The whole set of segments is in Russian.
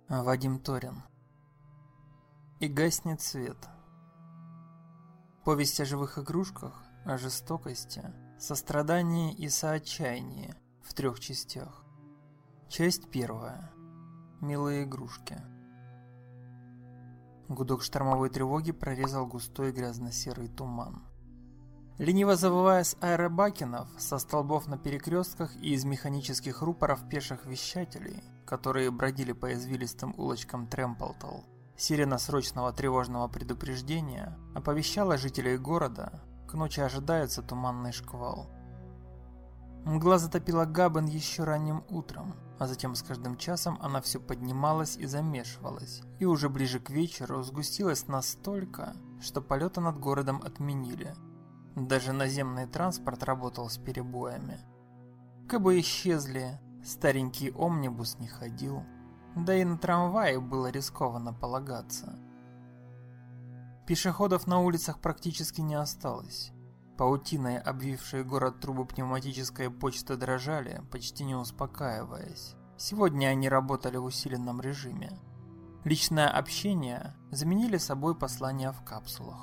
Вадим Торин. И гаснет свет. Повесть о живых игрушках, о жестокости, сострадании и соотчаянии в 3 частях. Часть 1. Милые игрушки. Гудок штормовой тревоги прорезал густой грязно-серый туман. Лениво завывая с аэробакенов, со столбов на перекрестках и из механических рупоров пеших вещателей, которые бродили по извилистым улочкам Тремплтл, сирена срочного тревожного предупреждения оповещала жителей города: к ночи ожидается туманный шквал. Мгла затопила Габен еще ранним утром, а затем с каждым часом она все поднималась и замешивалась, и уже ближе к вечеру сгустилась настолько, что полеты над городом отменили. Даже наземный транспорт работал с перебоями. Кэбы исчезли, старенький омнибус не ходил, да и на трамвае было рискованно полагаться. Пешеходов на улицах практически не осталось. Паутиной обвившие город трубы пневматической почты дрожали, почти не успокаиваясь. Сегодня они работали в усиленном режиме. Личное общение заменили собой послания в капсулах.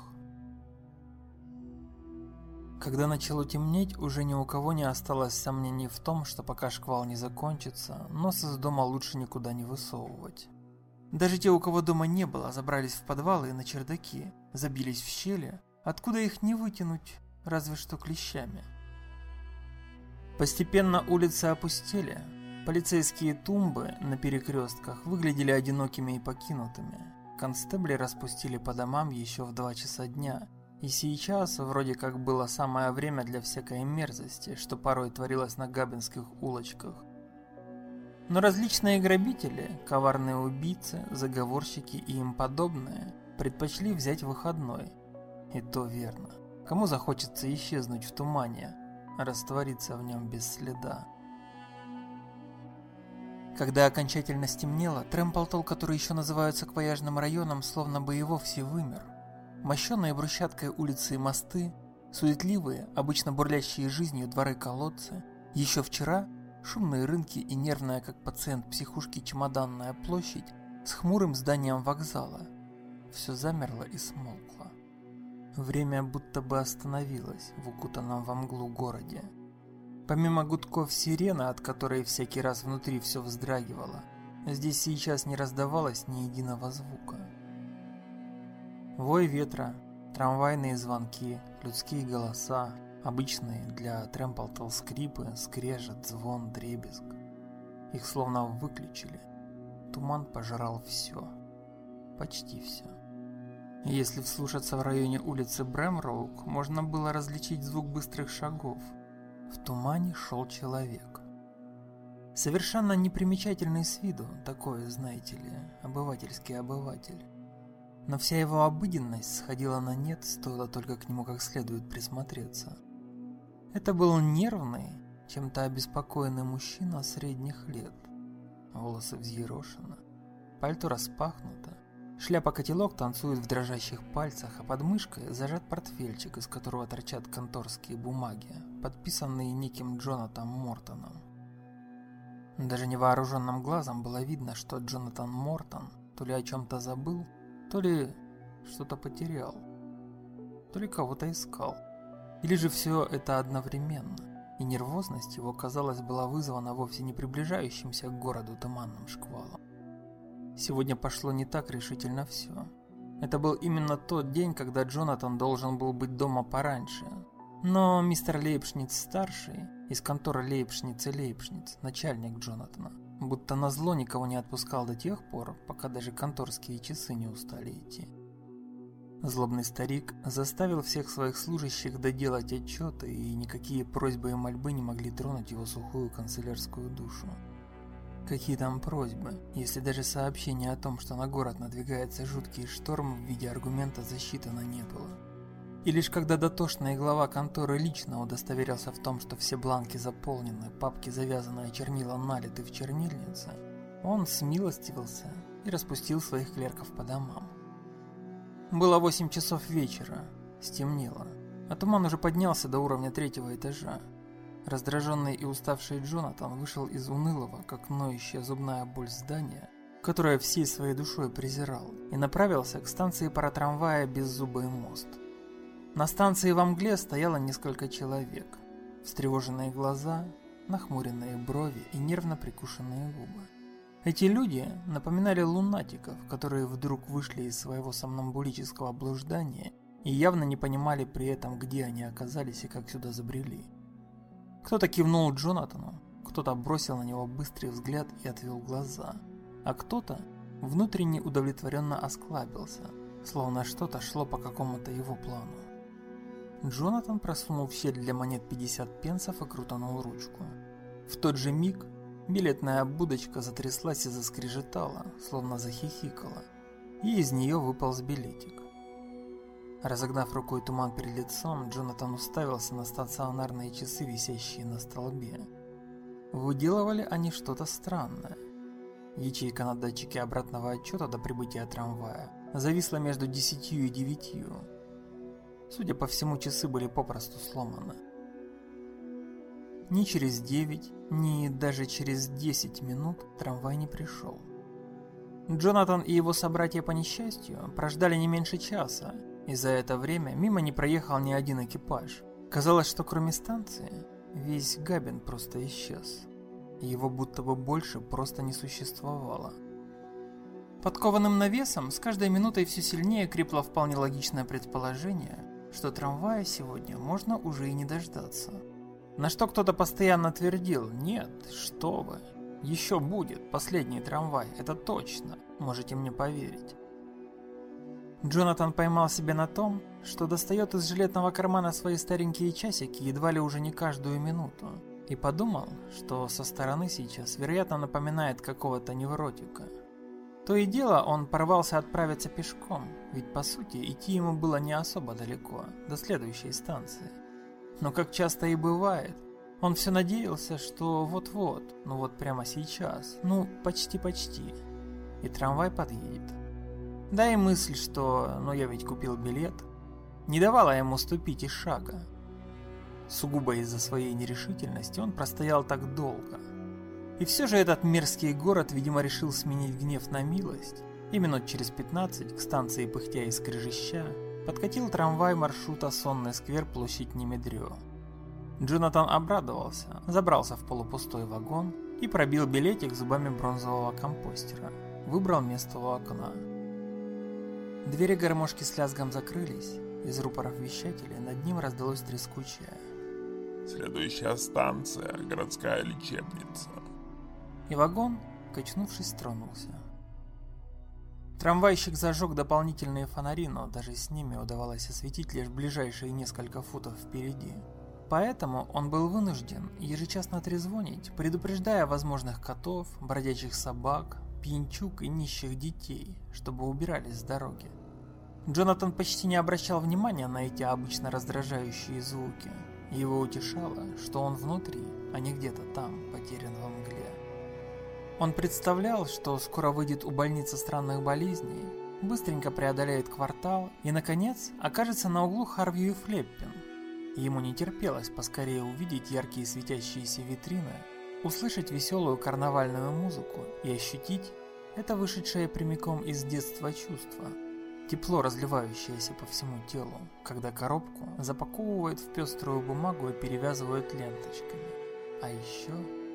Когда начало темнеть, уже ни у кого не осталось сомнений в том, что пока шквал не закончится, нос из дома лучше никуда не высовывать. Даже те, у кого дома не было, забрались в подвалы и на чердаки, забились в щели, откуда их не вытянуть, разве что клещами. Постепенно улицы опустели, полицейские тумбы на перекрестках выглядели одинокими и покинутыми, констебли распустили по домам еще в 2 часа дня, и сейчас вроде как было самое время для всякой мерзости, что порой творилось на габенских улочках. Но различные грабители, коварные убийцы, заговорщики и им подобные предпочли взять выходной. И то верно. Кому захочется исчезнуть в тумане, раствориться в нем без следа? Когда окончательно стемнело, Тремплтл, который еще называют саквояжным районом, словно бы и вовсе вымер. Мощенные брусчаткой улицы и мосты, суетливые, обычно бурлящие жизнью дворы-колодцы, еще вчера шумные рынки и нервная, как пациент психушки, чемоданная площадь с хмурым зданием вокзала. Все замерло и смолкло. Время будто бы остановилось в укутанном во мглу городе. Помимо гудков сирены, от которой всякий раз внутри все вздрагивало, здесь сейчас не раздавалось ни единого звука. Вой ветра, трамвайные звонки, людские голоса, обычные для Тремплтл скрипы, скрежет, звон, дребезг. Их словно выключили. Туман пожрал все. Почти все. Если вслушаться в районе улицы Брэмроук, можно было различить звук быстрых шагов. В тумане шел человек. Совершенно непримечательный с виду, такой, знаете ли, обывательский обыватель. Но вся его обыденность сходила на нет, стоило только к нему как следует присмотреться. Это был нервный, чем-то обеспокоенный мужчина средних лет. Волосы взъерошены, пальто распахнуто, шляпа-котелок танцует в дрожащих пальцах, а под мышкой зажат портфельчик, из которого торчат конторские бумаги, подписанные неким Джонатаном Мортоном. Даже невооруженным глазом было видно, что Джонатан Мортон то ли о чем-то забыл, то ли что-то потерял, то ли кого-то искал. Или же все это одновременно, и нервозность его, казалось, была вызвана вовсе не приближающимся к городу туманным шквалом. Сегодня пошло не так решительно все. Это был именно тот день, когда Джонатан должен был быть дома пораньше. Но мистер Лейбшниц-старший, из конторы Лейбшниц и Лейбшниц, начальник Джонатана, будто назло никого не отпускал до тех пор, пока даже конторские часы не устали идти. Злобный старик заставил всех своих служащих доделать отчеты, и никакие просьбы и мольбы не могли тронуть его сухую канцелярскую душу. Какие там просьбы, если даже сообщение о том, что на город надвигается жуткий шторм, в виде аргумента засчитано не было. И лишь когда дотошный глава конторы лично удостоверился в том, что все бланки заполнены, папки завязаны, а чернила налиты в чернильнице, он смилостивился и распустил своих клерков по домам. Было 8 часов вечера, стемнело, а туман уже поднялся до уровня 3-го этажа. Раздраженный и уставший Джонатан вышел из унылого, как ноющая зубная боль здания, которое всей своей душой презирал, и направился к станции паратрамвая «Беззубый мост». На станции во мгле стояло несколько человек. Встревоженные глаза, нахмуренные брови и нервно прикушенные губы. Эти люди напоминали лунатиков, которые вдруг вышли из своего сомнамбулического блуждания и явно не понимали при этом, где они оказались и как сюда забрели. Кто-то кивнул Джонатану, кто-то бросил на него быстрый взгляд и отвел глаза, а кто-то внутренне удовлетворенно осклабился, словно что-то шло по какому-то его плану. Джонатан просунул в щель для монет 50 пенсов и крутанул ручку. В тот же миг билетная будочка затряслась и заскрежетала, словно захихикала, и из нее выполз билетик. Разогнав рукой туман перед лицом, Джонатан уставился на стационарные часы, висящие на столбе. Выделывали они что-то странное. Ячейка на датчике обратного отчета до прибытия трамвая зависла между 10 и 9. Судя по всему, часы были попросту сломаны. Ни через 9, ни даже через 10 минут трамвай не пришел. Джонатан и его собратья по несчастью прождали не меньше часа, и за это время мимо не проехал ни один экипаж. Казалось, что кроме станции, весь Габин просто исчез. Его будто бы больше просто не существовало. Под кованым навесом с каждой минутой все сильнее крепло вполне логичное предположение, что трамвая сегодня можно уже и не дождаться. На что кто-то постоянно твердил: «Нет, что вы, еще будет последний трамвай, это точно, можете мне поверить». Джонатан поймал себя на том, что достает из жилетного кармана свои старенькие часики едва ли уже не каждую минуту, и подумал, что со стороны сейчас, вероятно, напоминает какого-то невротика. То и дело он порвался отправиться пешком, ведь по сути идти ему было не особо далеко, до следующей станции. Но как часто и бывает, он все надеялся, что вот-вот, ну вот прямо сейчас, ну почти-почти, и трамвай подъедет. Да и мысль, что «ну я ведь купил билет», не давала ему ступить и шага. Сугубо из-за своей нерешительности он простоял так долго. И все же этот мерзкий город, видимо, решил сменить гнев на милость, и минут через 15 к станции пыхтя и скрежеща подкатил трамвай маршрута Сонный сквер, площадь Немедрё. Джонатан обрадовался, забрался в полупустой вагон и пробил билетик зубами бронзового компостера. Выбрал место у окна. Двери гармошки с лязгом закрылись, из рупоров вещателя над ним раздалось трескучее: «Следующая станция – городская лечебница». И вагон, качнувшись, тронулся. Трамвайщик зажег дополнительные фонари, но даже с ними удавалось осветить лишь ближайшие несколько футов впереди. Поэтому он был вынужден ежечасно трезвонить, предупреждая возможных котов, бродячих собак, пьянчуг и нищих детей, чтобы убирались с дороги. Джонатан почти не обращал внимания на эти обычно раздражающие звуки. Его утешало, что он внутри, а не где-то там, потерян во мгле. Он представлял, что скоро выйдет у больницы странных болезней, быстренько преодолеет квартал и, наконец, окажется на углу Харвью и Флеппин. Ему не терпелось поскорее увидеть яркие светящиеся витрины, услышать веселую карнавальную музыку и ощутить это вышедшее прямиком из детства чувство, тепло, разливающееся по всему телу, когда коробку запаковывают в пеструю бумагу и перевязывают ленточками. А еще...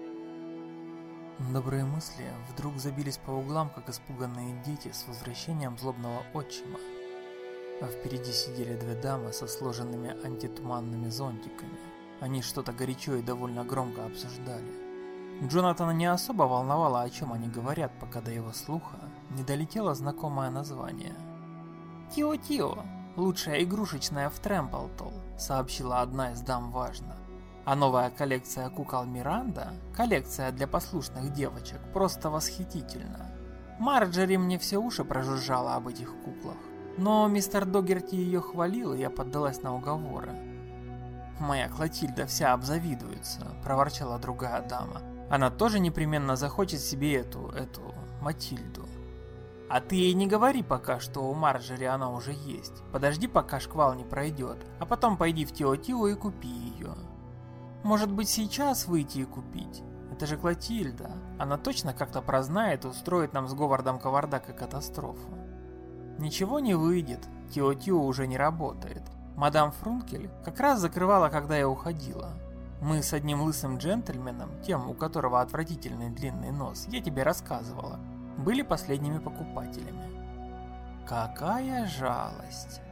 Добрые мысли вдруг забились по углам, как испуганные дети с возвращением злобного отчима. А впереди сидели две дамы со сложенными антитуманными зонтиками. Они что-то горячо и довольно громко обсуждали. Джонатана не особо волновало, о чем они говорят, пока до его слуха не долетело знакомое название. «Тио-Тио, лучшая игрушечная в Трэмплтол», — сообщила одна из дам важно. А новая коллекция кукол Миранда, коллекция для послушных девочек, просто восхитительна. Марджери мне все уши прожужжала об этих куклах, но мистер Догерти ее хвалил, и я поддалась на уговоры. «Моя Клотильда вся обзавидуется», — проворчала другая дама. «Она тоже непременно захочет себе эту Матильду». «А ты ей не говори пока, что у Марджери она уже есть. Подожди, пока шквал не пройдет, а потом пойди в Тио-Тио и купи ее». «Может быть, сейчас выйти и купить?» это же Клотильда. Она точно как-то прознает и устроит нам с Говардом кавардак и катастрофу. Ничего не выйдет, Тио-Тио уже не работает. Мадам Фрункель как раз закрывала, когда я уходила. Мы с одним лысым джентльменом, тем, у которого отвратительный длинный нос, я тебе рассказывала, были последними покупателями. Какая жалость.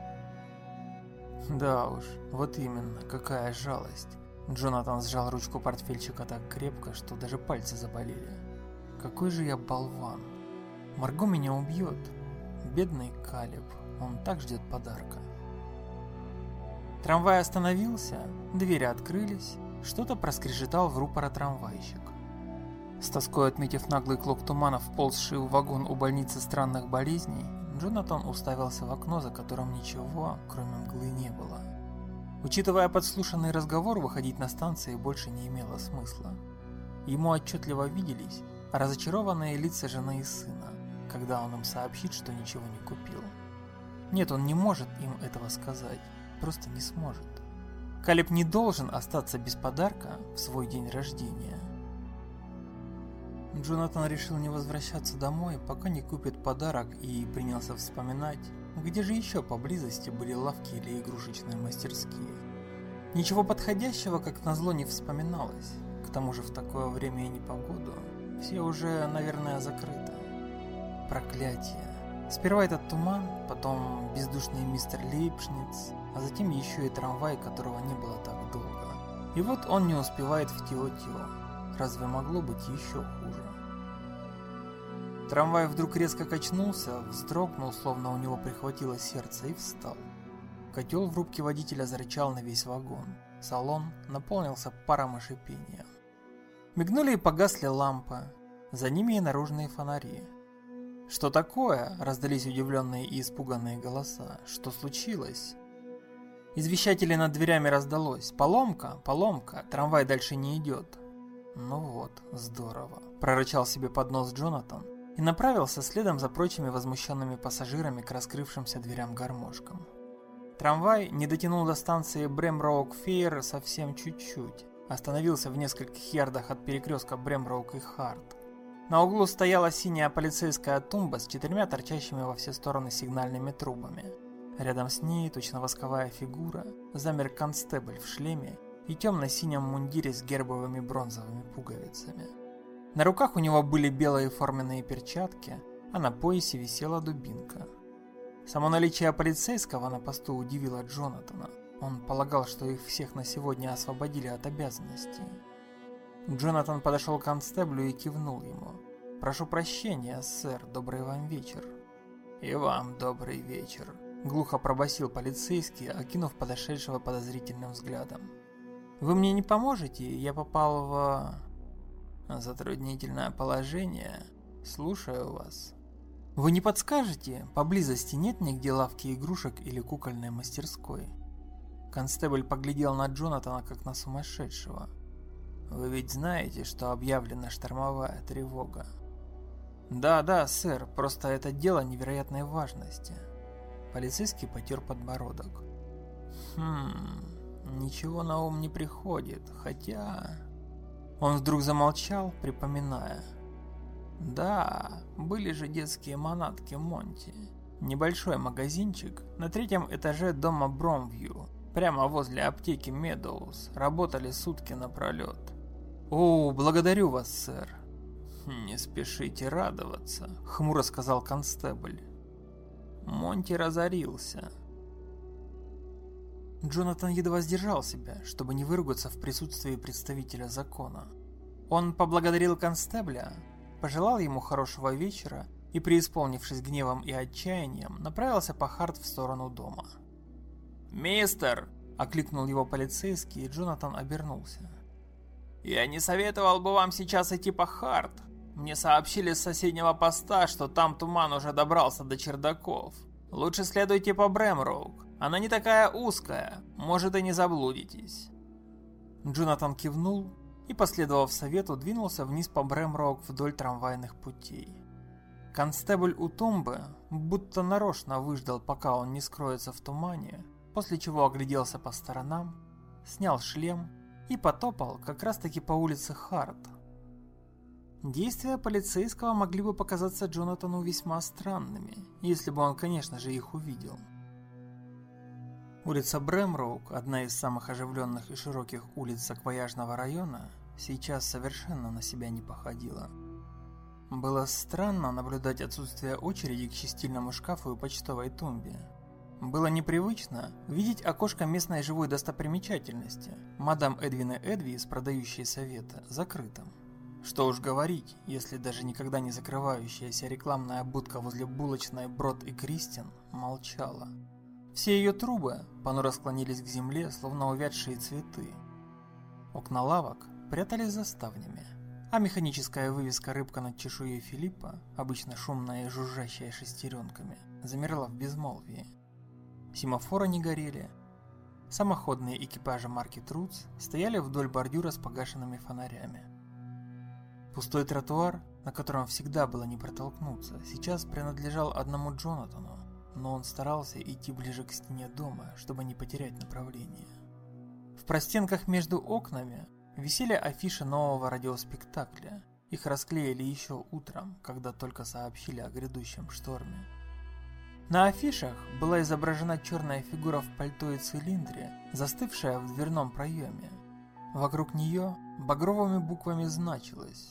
Да уж, вот именно, какая жалость. Джонатан сжал ручку портфельчика так крепко, что даже пальцы заболели. Какой же я болван. Марго меня убьет. Бедный Калеб, он так ждет подарка. Трамвай остановился, двери открылись, что-то проскрежетал в рупора трамвайщик. С тоской отметив наглый клок тумана, вползший в вагон у больницы странных болезней, Джонатан уставился в окно, за которым ничего, кроме мглы, не было. Учитывая подслушанный разговор, выходить на станции больше не имело смысла. Ему отчетливо виделись разочарованные лица жены и сына, когда он им сообщит, что ничего не купил. Нет, он не может им этого сказать, просто не сможет. Калеб не должен остаться без подарка в свой день рождения. Джонатан решил не возвращаться домой, пока не купит подарок, и принялся вспоминать, где же еще поблизости были лавки или игрушечные мастерские. Ничего подходящего, как назло, не вспоминалось. К тому же в такое время и непогоду все уже, наверное, закрыто. Проклятие. Сперва этот туман, потом бездушный мистер Лейбшниц, а затем еще и трамвай, которого не было так долго. И вот он не успевает в Тио-Тио. Разве могло быть еще хуже? Трамвай вдруг резко качнулся, вздрогнул, словно у него прихватило сердце, и встал. Котел в рубке водителя зарычал на весь вагон. Салон наполнился паром и шипением. Мигнули и погасли лампы, за ними и наружные фонари. «Что такое?» – раздались удивленные и испуганные голоса. «Что случилось?» Из вещателя над дверями раздалось: «Поломка, поломка, трамвай дальше не идет». «Ну вот, здорово», – прорычал себе под нос Джонатан и направился следом за прочими возмущенными пассажирами к раскрывшимся дверям-гармошкам. Трамвай не дотянул до станции Бремроук-Фейер совсем чуть-чуть, остановился в нескольких ярдах от перекрестка Бремроук и Харт. На углу стояла синяя полицейская тумба с 4 торчащими во все стороны сигнальными трубами. Рядом с ней, точно восковая фигура, замер констебль в шлеме и темно-синем мундире с гербовыми бронзовыми пуговицами. На руках у него были белые форменные перчатки, а на поясе висела дубинка. Само наличие полицейского на посту удивило Джонатана. Он полагал, что их всех на сегодня освободили от обязанностей. Джонатан подошел к констеблю и кивнул ему. «Прошу прощения, сэр, добрый вам вечер». «И вам добрый вечер», — глухо пробасил полицейский, окинув подошедшего подозрительным взглядом. «Вы мне не поможете? Я попал в затруднительное положение. Слушаю вас». «Вы не подскажете? Поблизости нет нигде лавки игрушек или кукольной мастерской?» Констебль поглядел на Джонатана как на сумасшедшего. «Вы ведь знаете, что объявлена штормовая тревога?» «Да, сэр, просто это дело невероятной важности». Полицейский потер подбородок. Ничего на ум не приходит, хотя...» Он вдруг замолчал, припоминая. «Да, были же детские манатки Монти. Небольшой магазинчик на 3-м этаже дома Бромвью, прямо возле аптеки Медоуз, работали сутки напролет». «О, благодарю вас, сэр». «Не спешите радоваться», — хмуро сказал констебль. «Монти разорился». Джонатан едва сдержал себя, чтобы не выругаться в присутствии представителя закона. Он поблагодарил констебля, пожелал ему хорошего вечера и, преисполнившись гневом и отчаянием, направился по Харт в сторону дома. «Мистер!» — окликнул его полицейский, и Джонатан обернулся. «Я не советовал бы вам сейчас идти по Харт. Мне сообщили с соседнего поста, что там туман уже добрался до чердаков. Лучше следуйте по Бремроук. Она не такая узкая, может, и не заблудитесь». Джонатан кивнул и, последовав совету, двинулся вниз по Бремроук вдоль трамвайных путей. Констебль у тумбы будто нарочно выждал, пока он не скроется в тумане, после чего огляделся по сторонам, снял шлем и потопал как раз таки по улице Харт. Действия полицейского могли бы показаться Джонатану весьма странными, если бы он, конечно же, их увидел. Улица Брэмроук, одна из самых оживленных и широких улиц саквояжного района, сейчас совершенно на себя не походила. Было странно наблюдать отсутствие очереди к чистильному шкафу и почтовой тумбе. Было непривычно видеть окошко местной живой достопримечательности, мадам Эдвины Эдвис, продающей советы, закрытым. Что уж говорить, если даже никогда не закрывающаяся рекламная будка возле булочной Брод и Кристин молчала. Все ее трубы понуро склонились к земле, словно увядшие цветы. Окна лавок прятались за ставнями, а механическая вывеска «Рыбка над чешуей Филиппа», обычно шумная и жужжащая шестеренками, замерла в безмолвии. Семафоры не горели. Самоходные экипажи марки Труц стояли вдоль бордюра с погашенными фонарями. Пустой тротуар, на котором всегда было не протолкнуться, сейчас принадлежал одному Джонатану, но он старался идти ближе к стене дома, чтобы не потерять направление. В простенках между окнами висели афиши нового радиоспектакля. Их расклеили еще утром, когда только сообщили о грядущем шторме. На афишах была изображена черная фигура в пальто и цилиндре, застывшая в дверном проеме. Вокруг нее багровыми буквами значилось: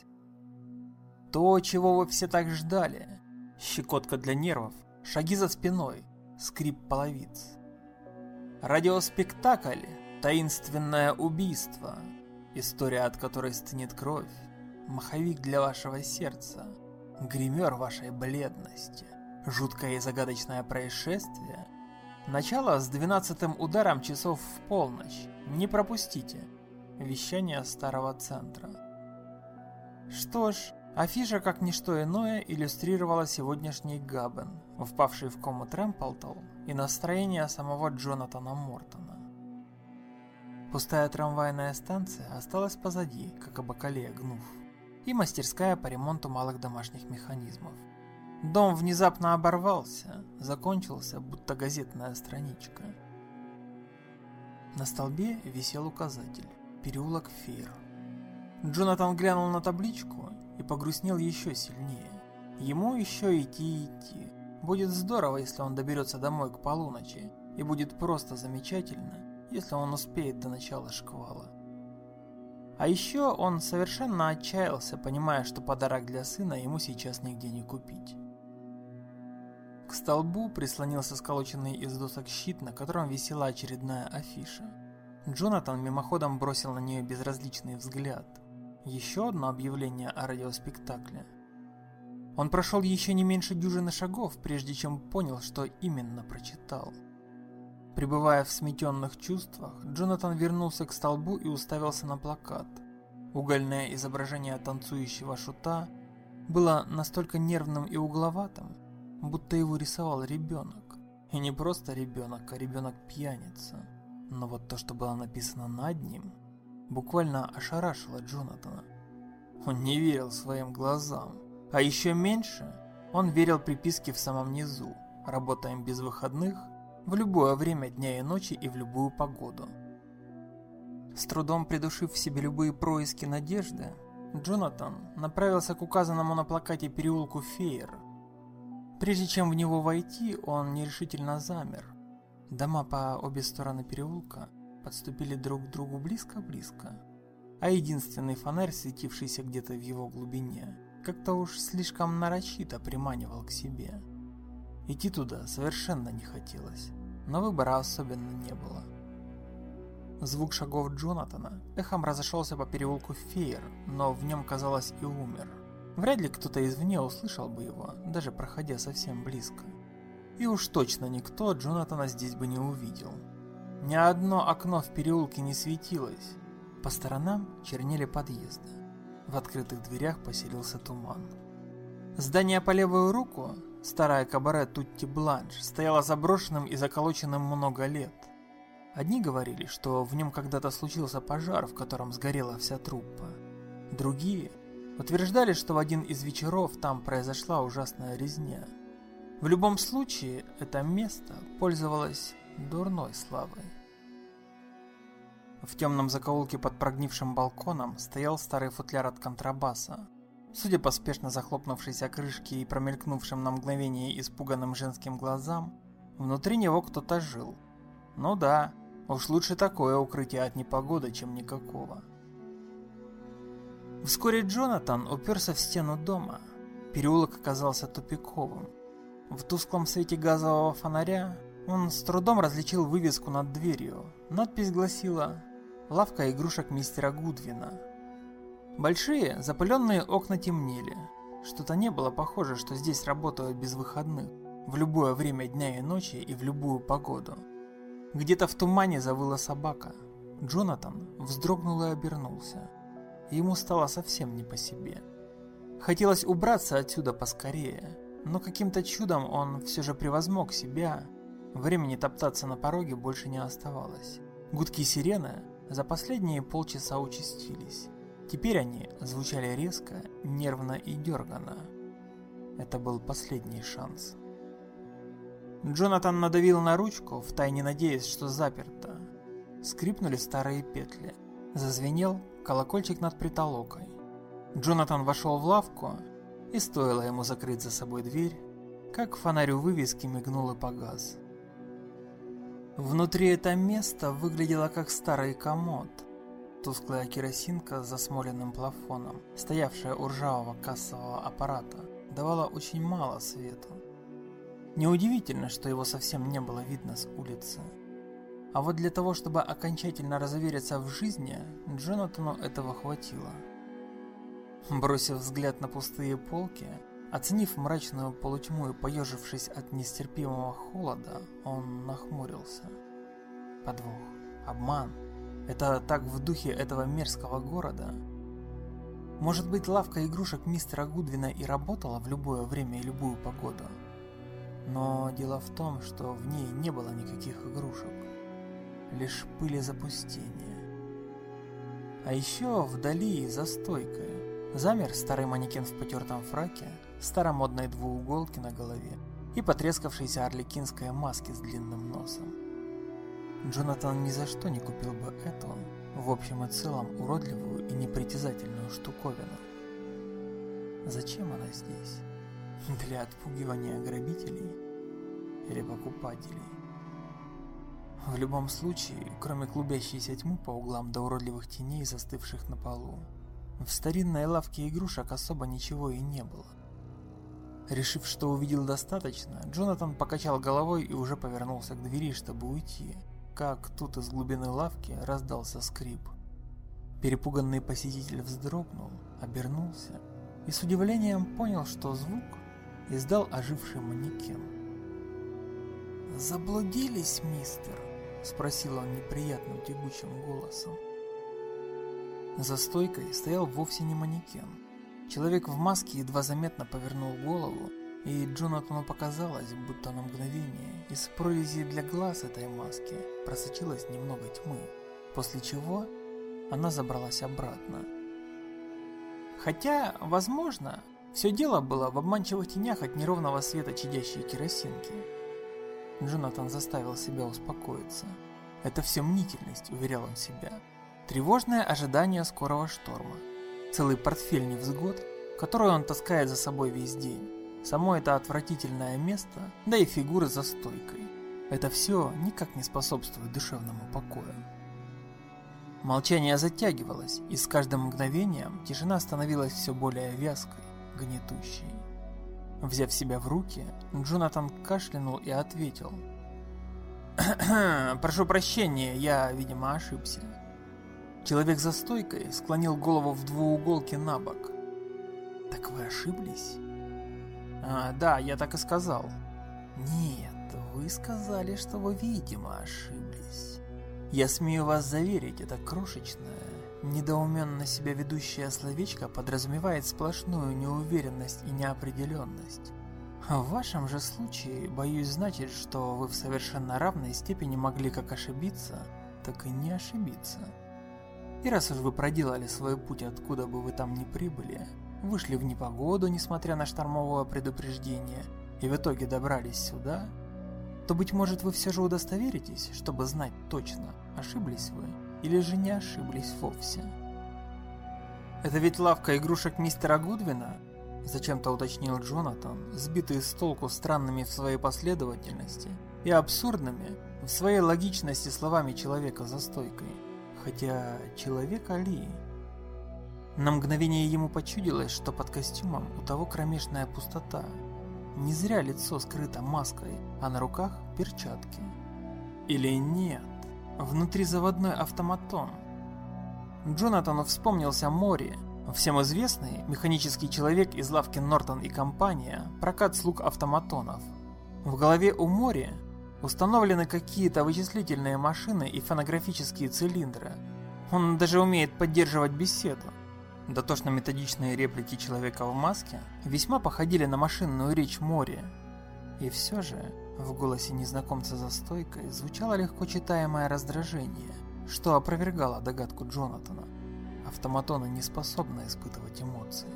«То, чего вы все так ждали. Щекотка для нервов, шаги за спиной, скрип половиц. Радиоспектакль «Таинственное убийство». История, от которой стынет кровь. Маховик для вашего сердца. Гример вашей бледности. Жуткое и загадочное происшествие. Начало с 12-м ударом часов в полночь. Не пропустите. Вещание старого центра». Что ж, афиша, как ничто иное, иллюстрировала сегодняшний Габен, впавший в кому Трэмпелтон, и настроение самого Джонатана Мортона. Пустая трамвайная станция осталась позади, как Абакалея Гнуф, и мастерская по ремонту малых домашних механизмов. Дом внезапно оборвался, закончился, будто газетная страничка. На столбе висел указатель «Переулок Фейр». Джонатан глянул на табличку и погрустнел еще сильнее. Ему еще идти и идти. Будет здорово, если он доберется домой к полуночи, и будет просто замечательно, если он успеет до начала шквала. А еще он совершенно отчаялся, понимая, что подарок для сына ему сейчас нигде не купить. К столбу прислонился сколоченный из досок щит, на котором висела очередная афиша. Джонатан мимоходом бросил на нее безразличный взгляд. Еще одно объявление о радиоспектакле. Он прошел еще не меньше дюжины шагов, прежде чем понял, что именно прочитал. Пребывая в сметенных чувствах, Джонатан вернулся к столбу и уставился на плакат. Угольное изображение танцующего шута было настолько нервным и угловатым, будто его рисовал ребенок. И не просто ребенок, а ребенок-пьяница. Но вот то, что было написано над ним, буквально ошарашило Джонатана. Он не верил своим глазам. А еще меньше он верил приписке в самом низу: «Работаем без выходных, в любое время дня и ночи и в любую погоду». С трудом придушив в себе любые происки надежды, Джонатан направился к указанному на плакате переулку Фейр. Прежде чем в него войти, он нерешительно замер. Дома по обе стороны переулка подступили друг к другу близко-близко, а единственный фонарь, светившийся где-то в его глубине, как-то уж слишком нарочито приманивал к себе. Идти туда совершенно не хотелось, но выбора особенно не было. Звук шагов Джонатана эхом разошелся по переулку Фейр, но в нем, казалось, и умер. Вряд ли кто-то извне услышал бы его, даже проходя совсем близко. И уж точно никто Джонатана здесь бы не увидел. Ни одно окно в переулке не светилось. По сторонам чернели подъезды. В открытых дверях поселился туман. Здание по левую руку, старое кабаре Тутти Бланш, стояло заброшенным и заколоченным много лет. Одни говорили, что в нем когда-то случился пожар, в котором сгорела вся труппа. Другие утверждали, что в один из вечеров там произошла ужасная резня. В любом случае, это место пользовалось дурной славой. В темном закоулке под прогнившим балконом стоял старый футляр от контрабаса. Судя по спешно захлопнувшейся крышке и промелькнувшим на мгновение испуганным женским глазам, внутри него кто-то жил. Ну да, уж лучше такое укрытие от непогоды, чем никакого. Вскоре Джонатан уперся в стену дома. Переулок оказался тупиковым. В тусклом свете газового фонаря он с трудом различил вывеску над дверью. Надпись гласила «Лавка игрушек мистера Гудвина». Большие запыленные окна темнели. Что-то не было похоже, что здесь работают без выходных, в любое время дня и ночи и в любую погоду. Где-то в тумане завыла собака. Джонатан вздрогнул и обернулся. Ему стало совсем не по себе. Хотелось убраться отсюда поскорее, но каким-то чудом он все же превозмог себя. Времени топтаться на пороге больше не оставалось. Гудки сирены за последние полчаса участились. Теперь они звучали резко, нервно и дерганно. Это был последний шанс. Джонатан надавил на ручку, втайне надеясь, что заперто. Скрипнули старые петли. Зазвенел колокольчик над притолокой. Джонатан вошел в лавку, и стоило ему закрыть за собой дверь, как фонарь у вывески мигнул и погас. Внутри это место выглядело как старый комод. Тусклая керосинка с засмоленным плафоном, стоявшая у ржавого кассового аппарата, давала очень мало света. Неудивительно, что его совсем не было видно с улицы. А вот для того, чтобы окончательно разувериться в жизни, Джонатану этого хватило. Бросив взгляд на пустые полки, оценив мрачную полутьму и поежившись от нестерпимого холода, он нахмурился. Подвох, обман. Это так в духе этого мерзкого города. Может быть, лавка игрушек мистера Гудвина и работала в любое время и любую погоду. Но дело в том, что в ней не было никаких игрушек. Лишь пыль и запустение. А еще вдали, за стойкой, замер старый манекен в потертом фраке, старомодной двууголке на голове и потрескавшейся арлекинской маске с длинным носом. Джонатан ни за что не купил бы эту, в общем и целом, уродливую и непритязательную штуковину. Зачем она здесь? Для отпугивания грабителей или покупателей? В любом случае, кроме клубящейся тьмы по углам до уродливых теней, застывших на полу, в старинной лавке игрушек особо ничего и не было. Решив, что увидел достаточно, Джонатан покачал головой и уже повернулся к двери, чтобы уйти, как тут из глубины лавки раздался скрип. Перепуганный посетитель вздрогнул, обернулся и с удивлением понял, что звук издал оживший манекен. «Заблудились, мистер?» — спросил он неприятным тягучим голосом. За стойкой стоял вовсе не манекен. Человек в маске едва заметно повернул голову, и Джонатану показалось, будто на мгновение из прорези для глаз этой маски просочилось немного тьмы, после чего она забралась обратно. Хотя, возможно, все дело было в обманчивых тенях от неровного света чадящей керосинки. Джонатан заставил себя успокоиться. Это все мнительность, уверял он себя. Тревожное ожидание скорого шторма. Целый портфель невзгод, который он таскает за собой весь день. Само это отвратительное место, да и фигуры за стойкой. Это все никак не способствует душевному покою. Молчание затягивалось, и с каждым мгновением тишина становилась все более вязкой, гнетущей. Взяв себя в руки, Джонатан кашлянул и ответил: «Прошу прощения, я, видимо, ошибся». Человек за стойкой склонил голову в двууголке на бок. «Так вы ошиблись?» «Да, я так и сказал». «Нет, вы сказали, что вы, видимо, ошиблись. Я смею вас заверить, это крошечное, недоуменно себя ведущее словечко подразумевает сплошную неуверенность и неопределенность. В вашем же случае, боюсь, значит, что вы в совершенно равной степени могли как ошибиться, так и не ошибиться. И раз уж вы проделали свой путь, откуда бы вы там ни прибыли, вышли в непогоду, несмотря на штормовое предупреждение, и в итоге добрались сюда, то, быть может, вы все же удостоверитесь, чтобы знать точно, ошиблись вы или же не ошиблись вовсе». «Это ведь лавка игрушек мистера Гудвина?» – зачем-то уточнил Джонатан, сбитый с толку странными в своей последовательности и абсурдными в своей логичности словами человека за стойкой. Хотя человека ли? На мгновение ему почудилось, что под костюмом у того кромешная пустота. Не зря лицо скрыто маской, а на руках перчатки. Или нет? Внутри заводной автоматон. Джонатану вспомнился Мори, всем известный механический человек из лавки Нортон и компания, прокат слуг автоматонов. В голове у Мори установлены какие-то вычислительные машины и фонографические цилиндры. Он даже умеет поддерживать беседу. Дотошно-методичные реплики человека в маске весьма походили на машинную речь Мори. И все же в голосе незнакомца за стойкой звучало легко читаемое раздражение, что опровергало догадку Джонатана. Автоматоны не способны испытывать эмоции.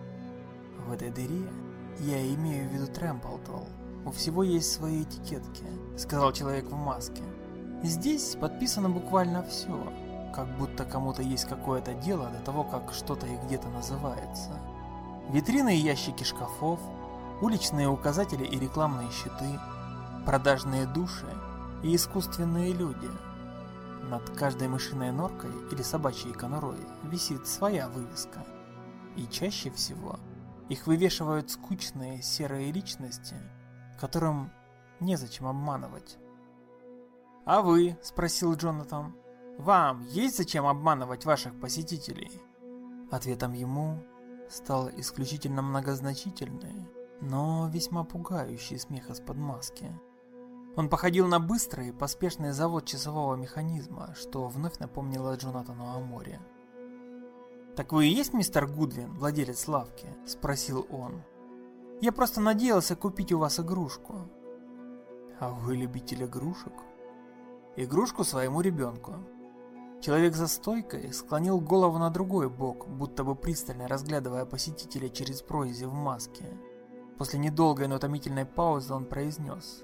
В этой дыре я имею в виду Трэмплтон. У всего есть свои этикетки, сказал человек в маске. Здесь подписано буквально все, как будто кому-то есть какое-то дело до того, как что-то и где-то называется. Витрины и ящики шкафов, уличные указатели и рекламные щиты, продажные души и искусственные люди. Над каждой мышиной норкой или собачьей конурой висит своя вывеска. И чаще всего их вывешивают скучные серые личности, которым незачем обманывать. «А вы?» – спросил Джонатан. «Вам есть зачем обманывать ваших посетителей?» Ответом ему стал исключительно многозначительный, но весьма пугающий смех из-под маски. Он походил на быстрый, поспешный завод часового механизма, что вновь напомнило Джонатану о Море. «Так вы и есть мистер Гудвин, владелец лавки?» – спросил он. «Я просто надеялся купить у вас игрушку». «А вы любитель игрушек?» «Игрушку своему ребенку». Человек за стойкой склонил голову на другой бок, будто бы пристально разглядывая посетителя через прорези в маске. После недолгой, но томительной паузы он произнес: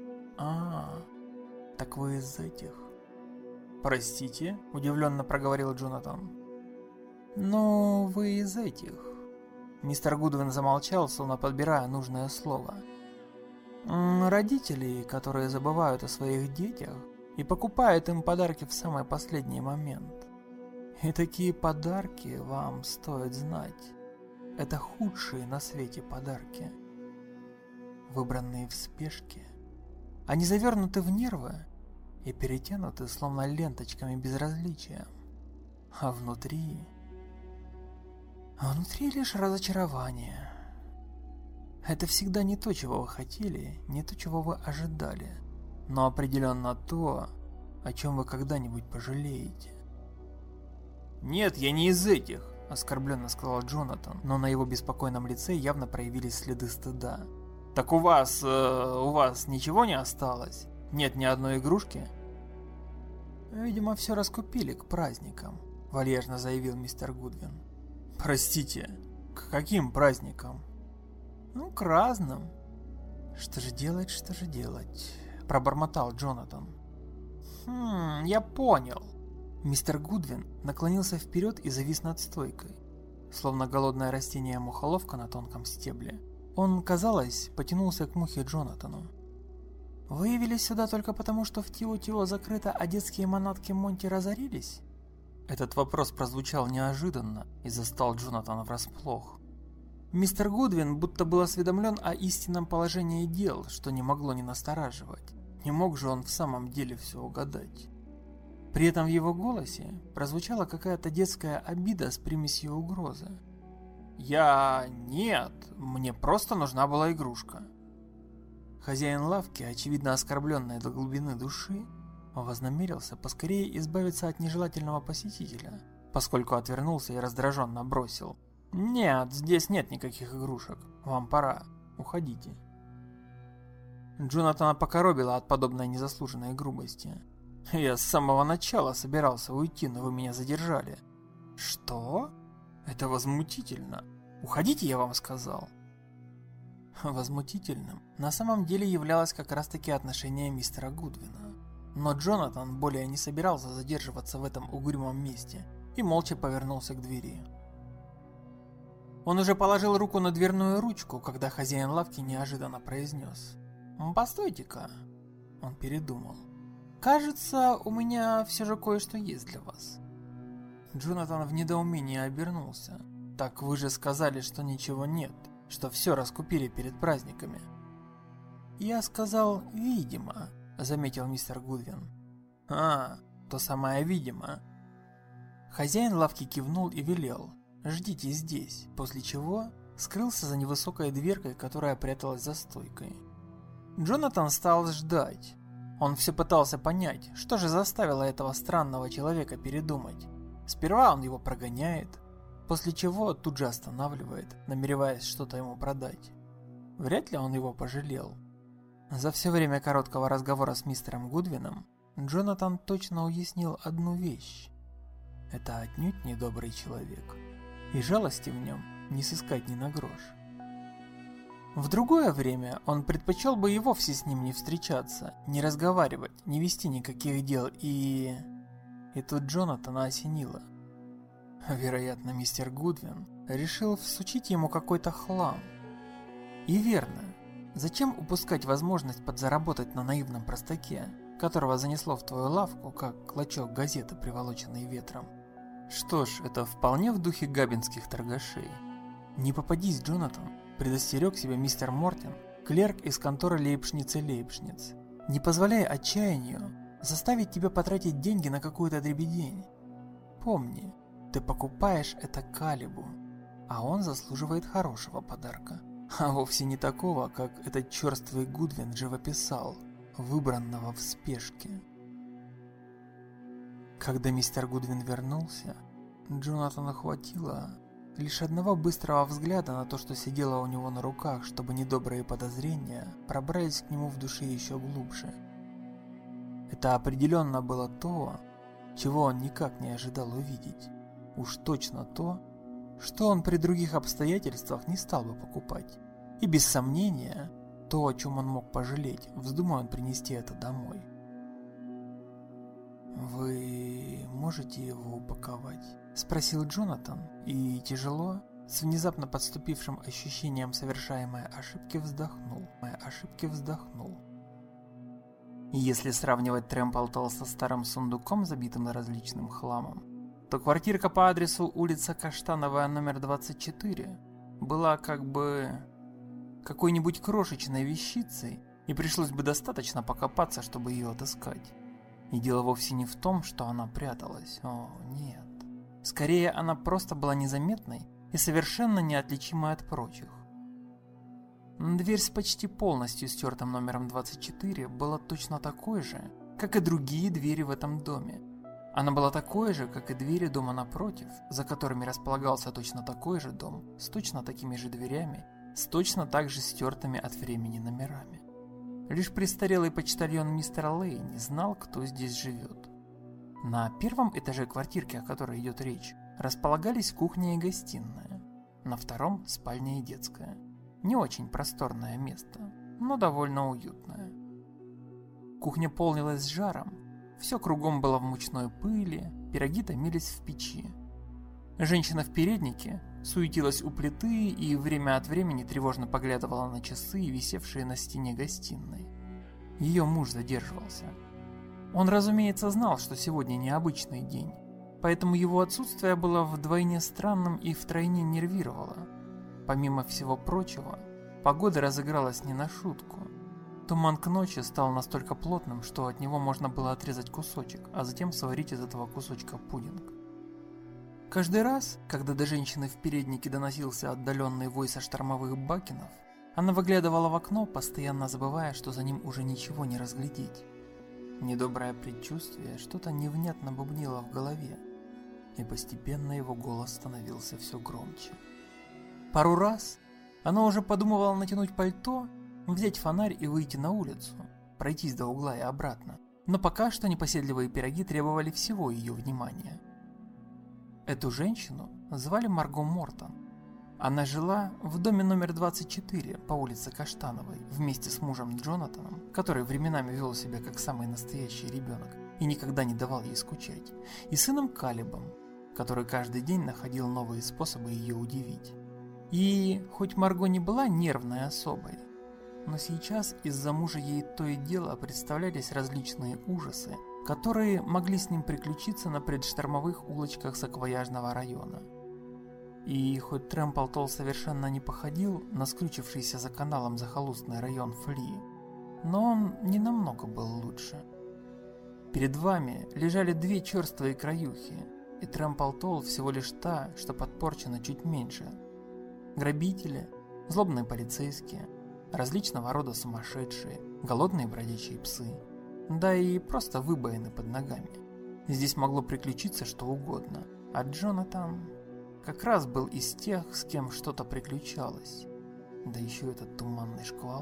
так вы из этих». «Простите?» – удивленно проговорил Джонатан. «Ну, вы из этих». Мистер Гудвин замолчал, словно подбирая нужное слово. «Родителей, которые забывают о своих детях и покупают им подарки в самый последний момент. И такие подарки, вам стоит знать, это худшие на свете подарки. Выбранные в спешке, они завернуты в нервы и перетянуты словно ленточками безразличия. А внутри лишь разочарование. Это всегда не то, чего вы хотели, не то, чего вы ожидали, но определенно то, о чем вы когда-нибудь пожалеете». «Нет, я не из этих», – оскорбленно сказал Джонатан, но на его беспокойном лице явно проявились следы стыда. «Так у вас ничего не осталось? Нет ни одной игрушки?» «Видимо, все раскупили к праздникам», – вальяжно заявил мистер Гудвин. «Простите, к каким праздникам?» «Ну, к разным». «Что же делать?» – пробормотал Джонатан. Я понял». Мистер Гудвин наклонился вперед и завис над стойкой, словно голодное растение-мухоловка на тонком стебле. Он, казалось, потянулся к мухе Джонатану. «Вы явились сюда только потому, что в Тио-Тио закрыто, а детские манатки Монти разорились?» Этот вопрос прозвучал неожиданно и застал Джонатана врасплох. Мистер Гудвин будто был осведомлен о истинном положении дел, что не могло не настораживать. Не мог же он в самом деле все угадать. При этом в его голосе прозвучала какая-то детская обида с примесью угрозы. Нет, мне просто нужна была игрушка». Хозяин лавки, очевидно оскорбленный до глубины души, вознамерился поскорее избавиться от нежелательного посетителя, поскольку отвернулся и раздраженно бросил: «Нет, здесь нет никаких игрушек. Вам пора. Уходите». Джонатана покоробило от подобной незаслуженной грубости. «Я с самого начала собирался уйти, но вы меня задержали». «Что? Это возмутительно. Уходите, я вам сказал». Возмутительным на самом деле являлось как раз-таки отношение мистера Гудвина. Но Джонатан более не собирался задерживаться в этом угрюмом месте и молча повернулся к двери. Он уже положил руку на дверную ручку, когда хозяин лавки неожиданно произнес: «Постойте-ка». Он передумал. «Кажется, у меня все же кое-что есть для вас». Джонатан в недоумении обернулся. «Так вы же сказали, что ничего нет, что все раскупили перед праздниками». «Я сказал, видимо», — заметил мистер Гудвин. «А, то самое видимо». Хозяин лавки кивнул и велел: «Ждите здесь», после чего скрылся за невысокой дверкой, которая пряталась за стойкой. Джонатан стал ждать. Он все пытался понять, что же заставило этого странного человека передумать. Сперва он его прогоняет, после чего тут же останавливает, намереваясь что-то ему продать. Вряд ли он его пожалел. За все время короткого разговора с мистером Гудвином Джонатан точно уяснил одну вещь. Это отнюдь не добрый человек, и жалости в нем не сыскать ни на грош. В другое время он предпочел бы и вовсе с ним не встречаться, не разговаривать, не вести никаких дел и тут Джонатана осенило. Вероятно, мистер Гудвин решил всучить ему какой-то хлам. И верно. Зачем упускать возможность подзаработать на наивном простаке, которого занесло в твою лавку, как клочок газеты, приволоченный ветром? Что ж, это вполне в духе габбинских торгашей. «Не попадись, Джонатан», — предостерег себя мистер Мортин, клерк из конторы Лейбшниц. «Не позволяй отчаянию заставить тебя потратить деньги на какую-то дребедень. Помни, ты покупаешь это Калибу, а он заслуживает хорошего подарка, а вовсе не такого, как этот черствый Гудвин живописал, выбранного в спешке». Когда мистер Гудвин вернулся, Джонатана хватило лишь одного быстрого взгляда на то, что сидело у него на руках, чтобы недобрые подозрения пробрались к нему в душе еще глубже. Это определенно было то, чего он никак не ожидал увидеть. Уж точно то, что он при других обстоятельствах не стал бы покупать. И без сомнения, то, о чем он мог пожалеть, вздумая он принести это домой. «Вы можете его упаковать?» — спросил Джонатан, и тяжело, с внезапно подступившим ощущением совершаемой ошибки вздохнул. И если сравнивать Тремплтал со старым сундуком, забитым различным хламом, то квартирка по адресу улица Каштановая, номер 24, была как бы какой-нибудь крошечной вещицей, и пришлось бы достаточно покопаться, чтобы ее отыскать. И дело вовсе не в том, что она пряталась. О, нет. Скорее, она просто была незаметной и совершенно неотличимой от прочих. Дверь с почти полностью стертым номером 24 была точно такой же, как и другие двери в этом доме. Она была такой же, как и двери дома напротив, за которыми располагался точно такой же дом, с точно такими же дверями, с точно так же стертыми от времени номерами. Лишь престарелый почтальон мистер Лей не знал, кто здесь живет. На первом этаже квартирки, о которой идет речь, располагались кухня и гостиная. На втором – спальня и детская. Не очень просторное место, но довольно уютное. Кухня полнилась жаром, все кругом было в мучной пыли, пироги томились в печи. Женщина в переднике суетилась у плиты и время от времени тревожно поглядывала на часы, висевшие на стене гостиной. Ее муж задерживался. Он, разумеется, знал, что сегодня необычный день, поэтому его отсутствие было вдвойне странным и втройне нервировало. Помимо всего прочего, погода разыгралась не на шутку. Туман к ночи стал настолько плотным, что от него можно было отрезать кусочек, а затем сварить из этого кусочка пудинг. Каждый раз, когда до женщины в переднике доносился отдаленный вой со штормовых бакенов, она выглядывала в окно, постоянно забывая, что за ним уже ничего не разглядеть. Недоброе предчувствие что-то невнятно бубнило в голове, и постепенно его голос становился все громче. Пару раз она уже подумывала натянуть пальто, взять фонарь и выйти на улицу, пройтись до угла и обратно, но пока что непоседливые пироги требовали всего ее внимания. Эту женщину звали Марго Мортон. Она жила в доме номер 24 по улице Каштановой вместе с мужем Джонатаном, который временами вел себя как самый настоящий ребенок и никогда не давал ей скучать, и сыном Калибом, который каждый день находил новые способы ее удивить. И хоть Марго не была нервной особой, но сейчас из-за мужа ей то и дело представлялись различные ужасы, которые могли с ним приключиться на предштормовых улочках саквояжного района. И хоть Трэмпл совершенно не походил на скрючившийся за каналом захолустный район Фли, но он не намного был лучше. Перед вами лежали две черствые краюхи, и Трэмпл всего лишь та, что подпорчена чуть меньше. Грабители, злобные полицейские, различного рода сумасшедшие, голодные бродячие псы, да и просто выбоины под ногами. Здесь могло приключиться что угодно, а Джонатан как раз был из тех, с кем что-то приключалось. Да еще этот туманный шквал.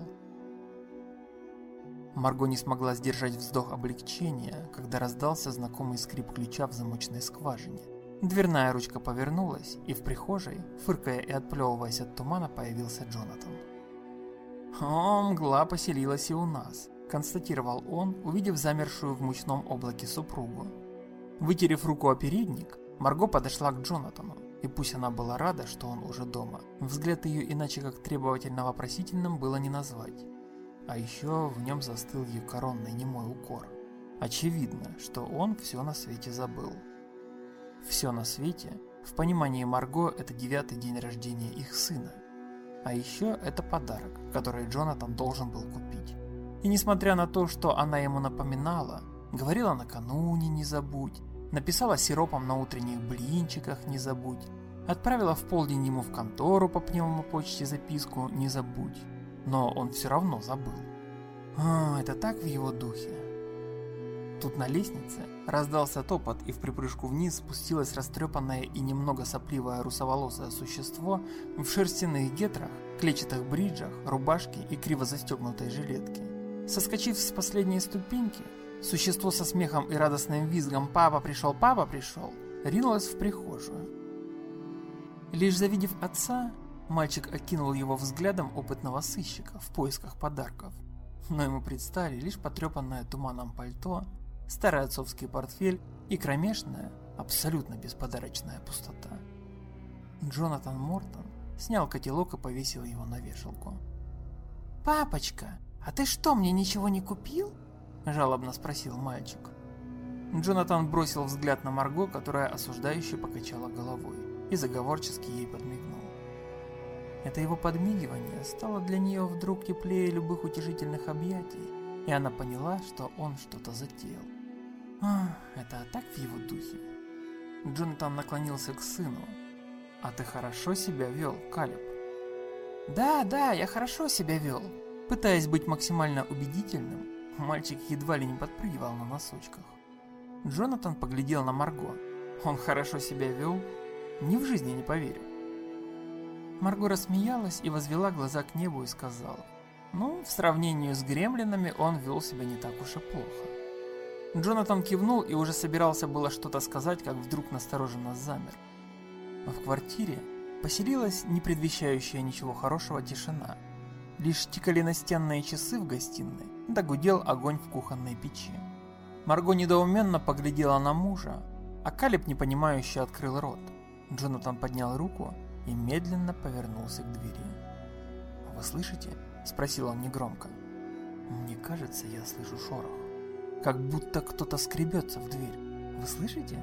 Марго не смогла сдержать вздох облегчения, когда раздался знакомый скрип ключа в замочной скважине. Дверная ручка повернулась, и в прихожей, фыркая и отплевываясь от тумана, появился Джонатан. «О, мгла поселилась и у нас», – констатировал он, увидев замершую в мучном облаке супругу. Вытерев руку о передник, Марго подошла к Джонатану, и пусть она была рада, что он уже дома, взгляд ее иначе как требовательно-вопросительным было не назвать. А еще в нем застыл ее коронный немой укор. Очевидно, что он все на свете забыл. Все на свете, в понимании Марго, это 9-й день рождения их сына. А еще это подарок, который Джонатан должен был купить. И несмотря на то, что она ему напоминала, говорила накануне не забудь, написала сиропом на утренних блинчиках не забудь, отправила в полдень ему в контору по пневмопочте записку не забудь, но он все равно забыл. Это так в его духе. Тут на лестнице раздался топот, и в припрыжку вниз спустилось растрепанное и немного сопливое русоволосое существо в шерстяных гетрах, клетчатых бриджах, рубашке и криво застегнутой жилетке. Соскочив с последней ступеньки, существо со смехом и радостным визгом «Папа пришел, папа пришел!» ринулось в прихожую. Лишь завидев отца, мальчик окинул его взглядом опытного сыщика в поисках подарков, но ему предстали лишь потрепанное туманом пальто, старый отцовский портфель и кромешная, абсолютно бесподарочная пустота. Джонатан Мортон снял котелок и повесил его на вешалку. «Папочка, а ты что, мне ничего не купил?» – жалобно спросил мальчик. Джонатан бросил взгляд на Марго, которая осуждающе покачала головой, и заговорчески ей подмигнул. Это его подмигивание стало для нее вдруг теплее любых утешительных объятий, и она поняла, что он что-то затеял. Это так в его духе. Джонатан наклонился к сыну. «А ты хорошо себя вел, Калеб?» «Да, я хорошо себя вел». Пытаясь быть максимально убедительным, мальчик едва ли не подпрыгивал на носочках. Джонатан поглядел на Марго. Он хорошо себя вел? Ни в жизни не поверю. Марго рассмеялась и возвела глаза к небу и сказала: в сравнении с гремлинами он вел себя не так уж и плохо. Джонатан кивнул и уже собирался было что-то сказать, как вдруг настороженно замер. В квартире поселилась не предвещающая ничего хорошего тишина. Лишь тикали настенные часы в гостиной, да гудел огонь в кухонной печи. Марго недоуменно поглядела на мужа, а Калеб непонимающе открыл рот. Джонатан поднял руку и медленно повернулся к двери. «Вы слышите?» – спросил он негромко. «Мне кажется, я слышу шорох. Как будто кто-то скребется в дверь. Вы слышите?»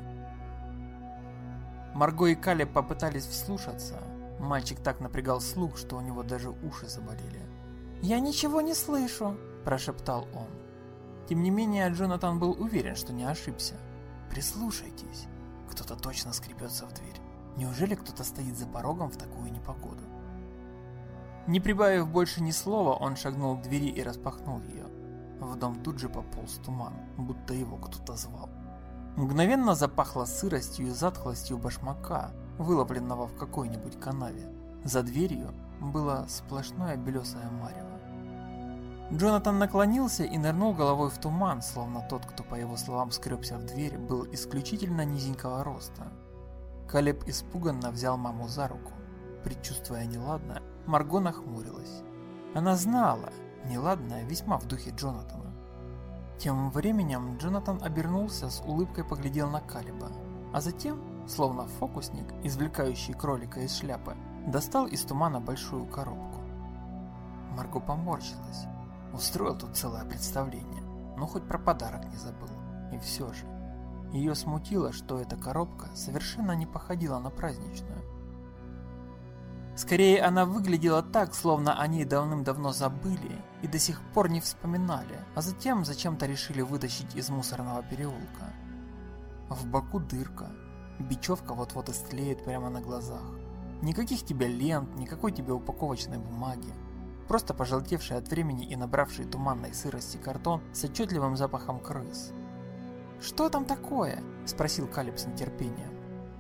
Марго и Калеб попытались вслушаться. Мальчик так напрягал слух, что у него даже уши заболели. «Я ничего не слышу», – прошептал он. Тем не менее, Джонатан был уверен, что не ошибся. «Прислушайтесь. Кто-то точно скребется в дверь. Неужели кто-то стоит за порогом в такую непогоду?» Не прибавив больше ни слова, он шагнул к двери и распахнул ее. В дом тут же пополз туман, будто его кто-то звал. Мгновенно запахло сыростью и затхлостью башмака, выловленного в какой-нибудь канаве. За дверью было сплошное белесое марево. Джонатан наклонился и нырнул головой в туман, словно тот, кто, по его словам, скребся в дверь, был исключительно низенького роста. Калеб испуганно взял маму за руку. Предчувствуя неладное, Марго нахмурилась. Она знала, неладное весьма в духе Джонатана. Тем временем Джонатан обернулся, с улыбкой поглядел на Калеба, а затем, словно фокусник, извлекающий кролика из шляпы, достал из тумана большую коробку. Марго поморщилась. Устроил тут целое представление, но хоть про подарок не забыл. И все же, ее смутило, что эта коробка совершенно не походила на праздничную. Скорее, она выглядела так, словно о ней давным-давно забыли и до сих пор не вспоминали, а затем зачем-то решили вытащить из мусорного переулка. В боку дырка, бечевка вот-вот истлеет прямо на глазах. Никаких тебе лент, никакой тебе упаковочной бумаги. Просто пожелтевший от времени и набравший туманной сырости картон с отчетливым запахом крыс. «Что там такое?» – спросил Калеб с нетерпением.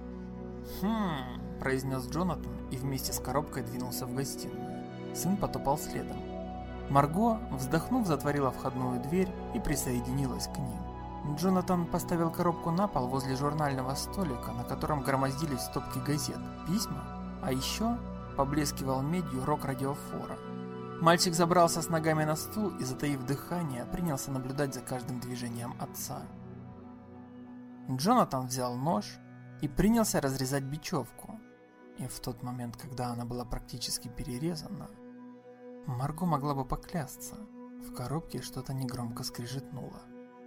– произнес Джонатан и вместе с коробкой двинулся в гостиную. Сын потопал следом. Марго, вздохнув, затворила входную дверь и присоединилась к ним. Джонатан поставил коробку на пол возле журнального столика, на котором громоздились стопки газет, письма, а еще поблескивал медью рог радиофора. Мальчик забрался с ногами на стул и, затаив дыхание, принялся наблюдать за каждым движением отца. Джонатан взял нож и принялся разрезать бечевку. И в тот момент, когда она была практически перерезана, Марго могла бы поклясться, в коробке что-то негромко скрежетнуло.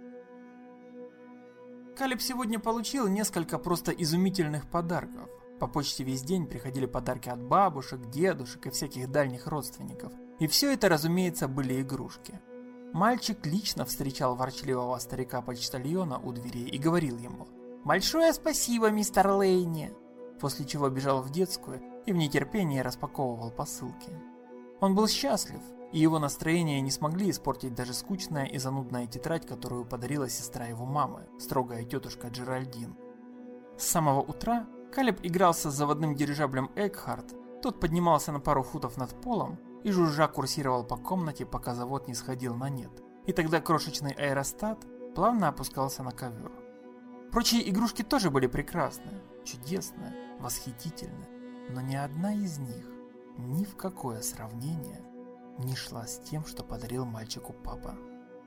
Калеб сегодня получил несколько просто изумительных подарков. По почте весь день приходили подарки от бабушек, дедушек и всяких дальних родственников. И все это, разумеется, были игрушки. Мальчик лично встречал ворчливого старика-почтальона у дверей и говорил ему: «Большое спасибо, мистер Лейни!», после чего бежал в детскую и в нетерпении распаковывал посылки. Он был счастлив, и его настроение не смогли испортить даже скучная и занудная тетрадь, которую подарила сестра его мамы, строгая тетушка Джеральдин. С самого утра Калеб игрался с заводным дирижаблем Экхарт, тот поднимался на пару футов над полом и жужжа курсировал по комнате, пока завод не сходил на нет, и тогда крошечный аэростат плавно опускался на ковер. Прочие игрушки тоже были прекрасны, чудесны, восхитительны, но ни одна из них ни в какое сравнение не шла с тем, что подарил мальчику папа.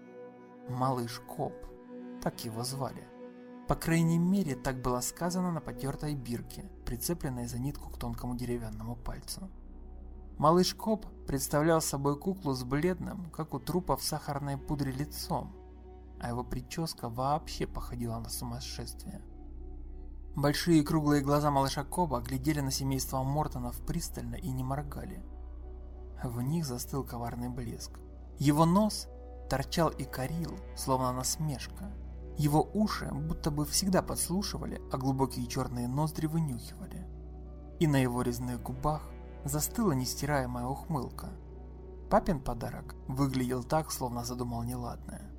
Малыш Коб, так его звали. По крайней мере, так было сказано на потертой бирке, прицепленной за нитку к тонкому деревянному пальцу. Малыш Коб представлял собой куклу с бледным, как у трупа в сахарной пудре, лицом, а его прическа вообще походила на сумасшествие. Большие круглые глаза малыша Коба глядели на семейство Мортонов пристально и не моргали. В них застыл коварный блеск. Его нос торчал и корил, словно насмешка. Его уши будто бы всегда подслушивали, а глубокие черные ноздри вынюхивали. И на его резных губах застыла нестираемая ухмылка. Папин подарок выглядел так, словно задумал неладное.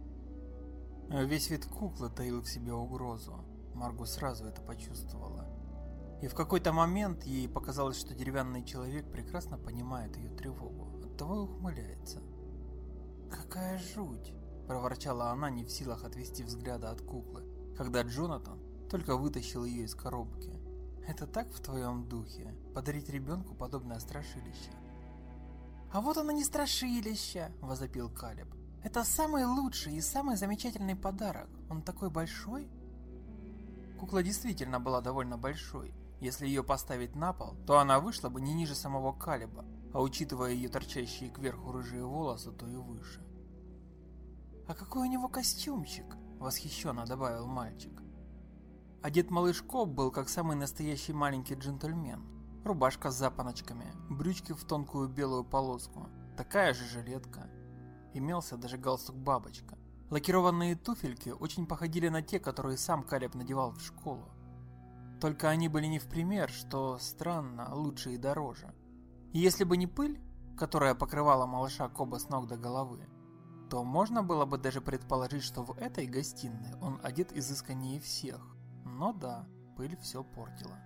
Весь вид куклы таил в себе угрозу. Марго сразу это почувствовала. И в какой-то момент ей показалось, что деревянный человек прекрасно понимает ее тревогу, оттого и ухмыляется. «Какая жуть!» – проворчала она, не в силах отвести взгляда от куклы, когда Джонатан только вытащил ее из коробки. «Это так в твоем духе – подарить ребенку подобное страшилище?» «А вот оно не страшилище!» – возопил Калеб. «Это самый лучший и самый замечательный подарок. Он такой большой!» Кукла действительно была довольно большой. Если ее поставить на пол, то она вышла бы не ниже самого Калеба, а учитывая ее торчащие кверху рыжие волосы, то и выше. «А какой у него костюмчик!» – восхищенно добавил мальчик. Одет малыш Коб был как самый настоящий маленький джентльмен. Рубашка с запоночками, брючки в тонкую белую полоску, такая же жилетка. Имелся даже галстук-бабочка. Лакированные туфельки очень походили на те, которые сам Калеб надевал в школу. Только они были не в пример, что странно, лучше и дороже. И если бы не пыль, которая покрывала малыша Коба с ног до головы, то можно было бы даже предположить, что в этой гостиной он одет изысканнее всех. Но да, пыль все портила.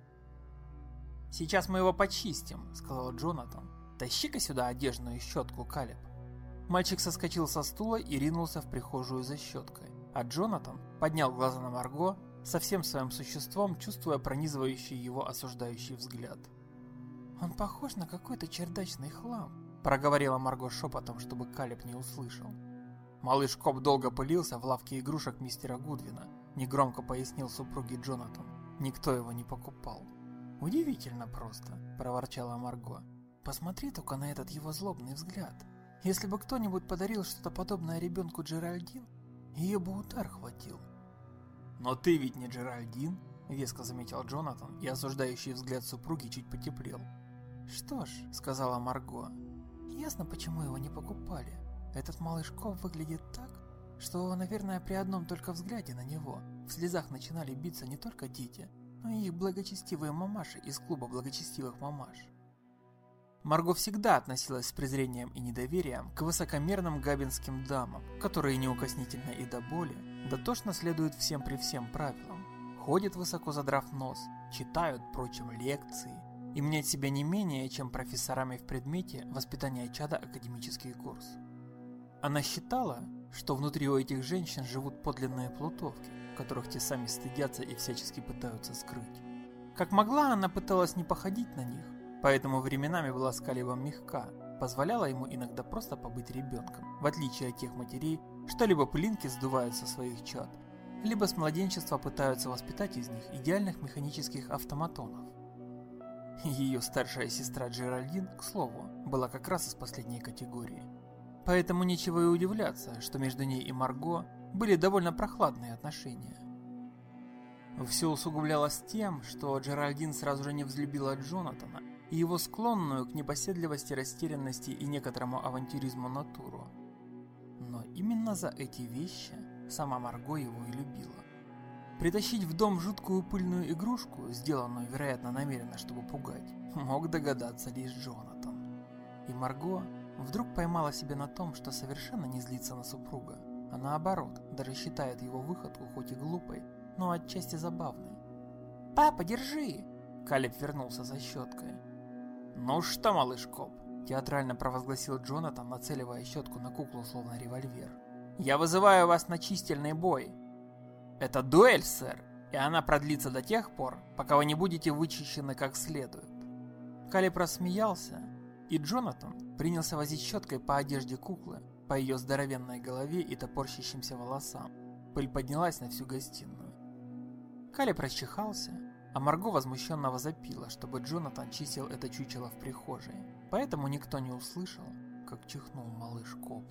«Сейчас мы его почистим», — сказал Джонатан. «Тащи-ка сюда одежную щетку, Калеб». Мальчик соскочил со стула и ринулся в прихожую за щеткой, а Джонатан поднял глаза на Марго, со всем своим существом чувствуя пронизывающий его осуждающий взгляд. «Он похож на какой-то чердачный хлам», — проговорила Марго шепотом, чтобы Калеб не услышал. «Малыш Коб долго пылился в лавке игрушек мистера Гудвина», — негромко пояснил супруге Джонатан. «Никто его не покупал». «Удивительно просто», – проворчала Марго. «Посмотри только на этот его злобный взгляд. Если бы кто-нибудь подарил что-то подобное ребенку Джеральдин, ее бы удар хватил». «Но ты ведь не Джеральдин», – веско заметил Джонатан, и осуждающий взгляд супруги чуть потеплел. «Что ж», – сказала Марго, – «ясно, почему его не покупали. Этот малыш Коб выглядит так, что, наверное, при одном только взгляде на него в слезах начинали биться не только дети, но и их благочестивые мамаши из клуба благочестивых мамаш». Марго всегда относилась с презрением и недоверием к высокомерным габинским дамам, которые неукоснительно и до боли дотошно следуют всем при всем правилам, ходят высоко задрав нос, читают, прочим, лекции и мнят себя не менее, чем профессорами в предмете воспитания чада академический курс. Она считала, что внутри у этих женщин живут подлинные плутовки, которых те сами стыдятся и всячески пытаются скрыть. Как могла, она пыталась не походить на них, поэтому временами была с Калебом мягка, позволяла ему иногда просто побыть ребенком, в отличие от тех матерей, что либо пылинки сдувают со своих чад, либо с младенчества пытаются воспитать из них идеальных механических автоматонов. Ее старшая сестра Джеральдин, к слову, была как раз из последней категории. Поэтому нечего и удивляться, что между ней и Марго были довольно прохладные отношения. Все усугублялось тем, что Джеральдин сразу же не взлюбила Джонатана и его склонную к непоседливости, растерянности и некоторому авантюризму натуру. Но именно за эти вещи сама Марго его и любила. Притащить в дом жуткую пыльную игрушку, сделанную, вероятно, намеренно, чтобы пугать, мог догадаться лишь Джонатан. И Марго вдруг поймала себя на том, что совершенно не злится на супруга, а наоборот, даже считает его выходку хоть и глупой, но отчасти забавной. «Папа, держи!» Калеб вернулся за щеткой. «Ну что, малыш Коб?» – театрально провозгласил Джонатан, нацеливая щетку на куклу, словно револьвер. «Я вызываю вас на чистильный бой. Это дуэль, сэр, и она продлится до тех пор, пока вы не будете вычищены как следует». Калеб рассмеялся, и Джонатан принялся возить щеткой по одежде куклы, по ее здоровенной голове и топорщащимся волосам. Пыль поднялась на всю гостиную. Калеб расчихался, а Марго возмущенно возопила, чтобы Джонатан чистил это чучело в прихожей, поэтому никто не услышал, как чихнул малыш Коб.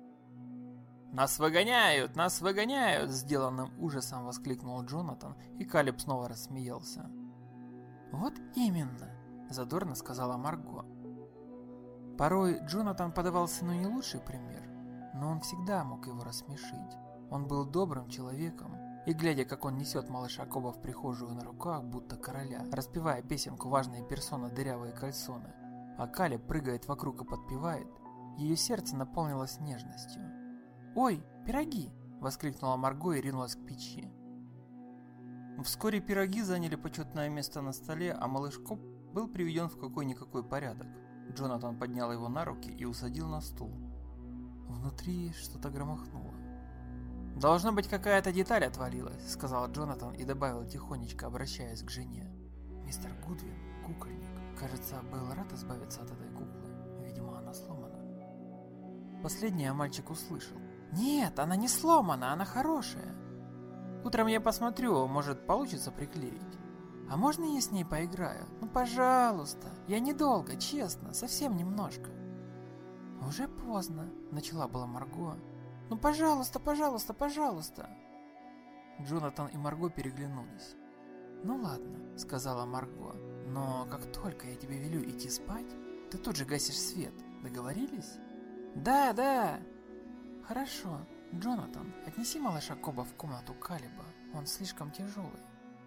«Нас выгоняют! Нас выгоняют!» – сделанным ужасом воскликнул Джонатан, и Калеб снова рассмеялся. «Вот именно!» – задорно сказала Марго. Порой Джонатан подавал сыну не лучший пример, но он всегда мог его рассмешить. Он был добрым человеком, и глядя, как он несет малыша Коба в прихожую на руках, будто короля, распевая песенку «Важные персоны, дырявые кальсоны», а Калеб прыгает вокруг и подпевает, ее сердце наполнилось нежностью. «Ой, пироги!» – воскликнула Марго и ринулась к печи. Вскоре пироги заняли почетное место на столе, а малыш Коб был приведен в какой-никакой порядок. Джонатан поднял его на руки и усадил на стул. Внутри что-то громыхнуло. «Должно быть, какая-то деталь отвалилась», — сказал Джонатан и добавил тихонечко, обращаясь к жене. «Мистер Гудвин, кукольник, кажется, был рад избавиться от этой куклы. Видимо, она сломана». Последнее мальчик услышал. «Нет, она не сломана, она хорошая. Утром я посмотрю, может, получится приклеить. А можно я с ней поиграю? Ну, пожалуйста. Я недолго, честно, совсем немножко». «Уже поздно», — начала была Марго. «Ну, пожалуйста, пожалуйста, пожалуйста». Джонатан и Марго переглянулись. «Ну ладно», — сказала Марго, — «но как только я тебе велю идти спать, ты тут же гасишь свет. Договорились?» «Да, да». «Хорошо. Джонатан, отнеси малыша Коба в комнату Калеба. Он слишком тяжелый».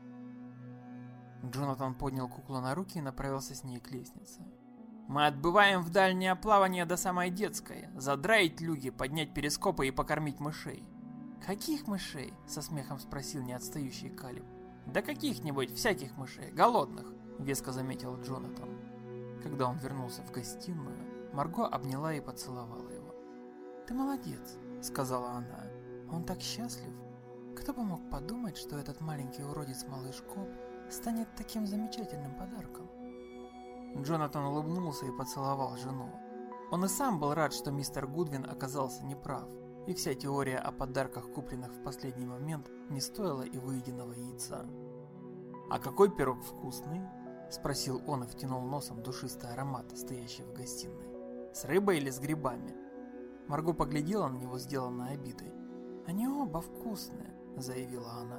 Джонатан поднял куклу на руки и направился с ней к лестнице. «Мы отбываем в дальнее плавание до самой детской. Задраить люги, поднять перископы и покормить мышей». «Каких мышей?» – со смехом спросил неотстающий Калеб. «Да каких-нибудь всяких мышей, голодных», – веско заметил Джонатан. Когда он вернулся в гостиную, Марго обняла и поцеловала его. «Ты молодец», – сказала она. «Он так счастлив. Кто бы мог подумать, что этот маленький уродец малыш Коб станет таким замечательным подарком?» Джонатан улыбнулся и поцеловал жену. Он и сам был рад, что мистер Гудвин оказался неправ, и вся теория о подарках, купленных в последний момент, не стоила и выеденного яйца. «А какой пирог вкусный?» – Спросил он и втянул носом душистый аромат, стоящий в гостиной. С рыбой или с грибами? Марго поглядела на него, сделанной обидой. Они оба вкусные, заявила она.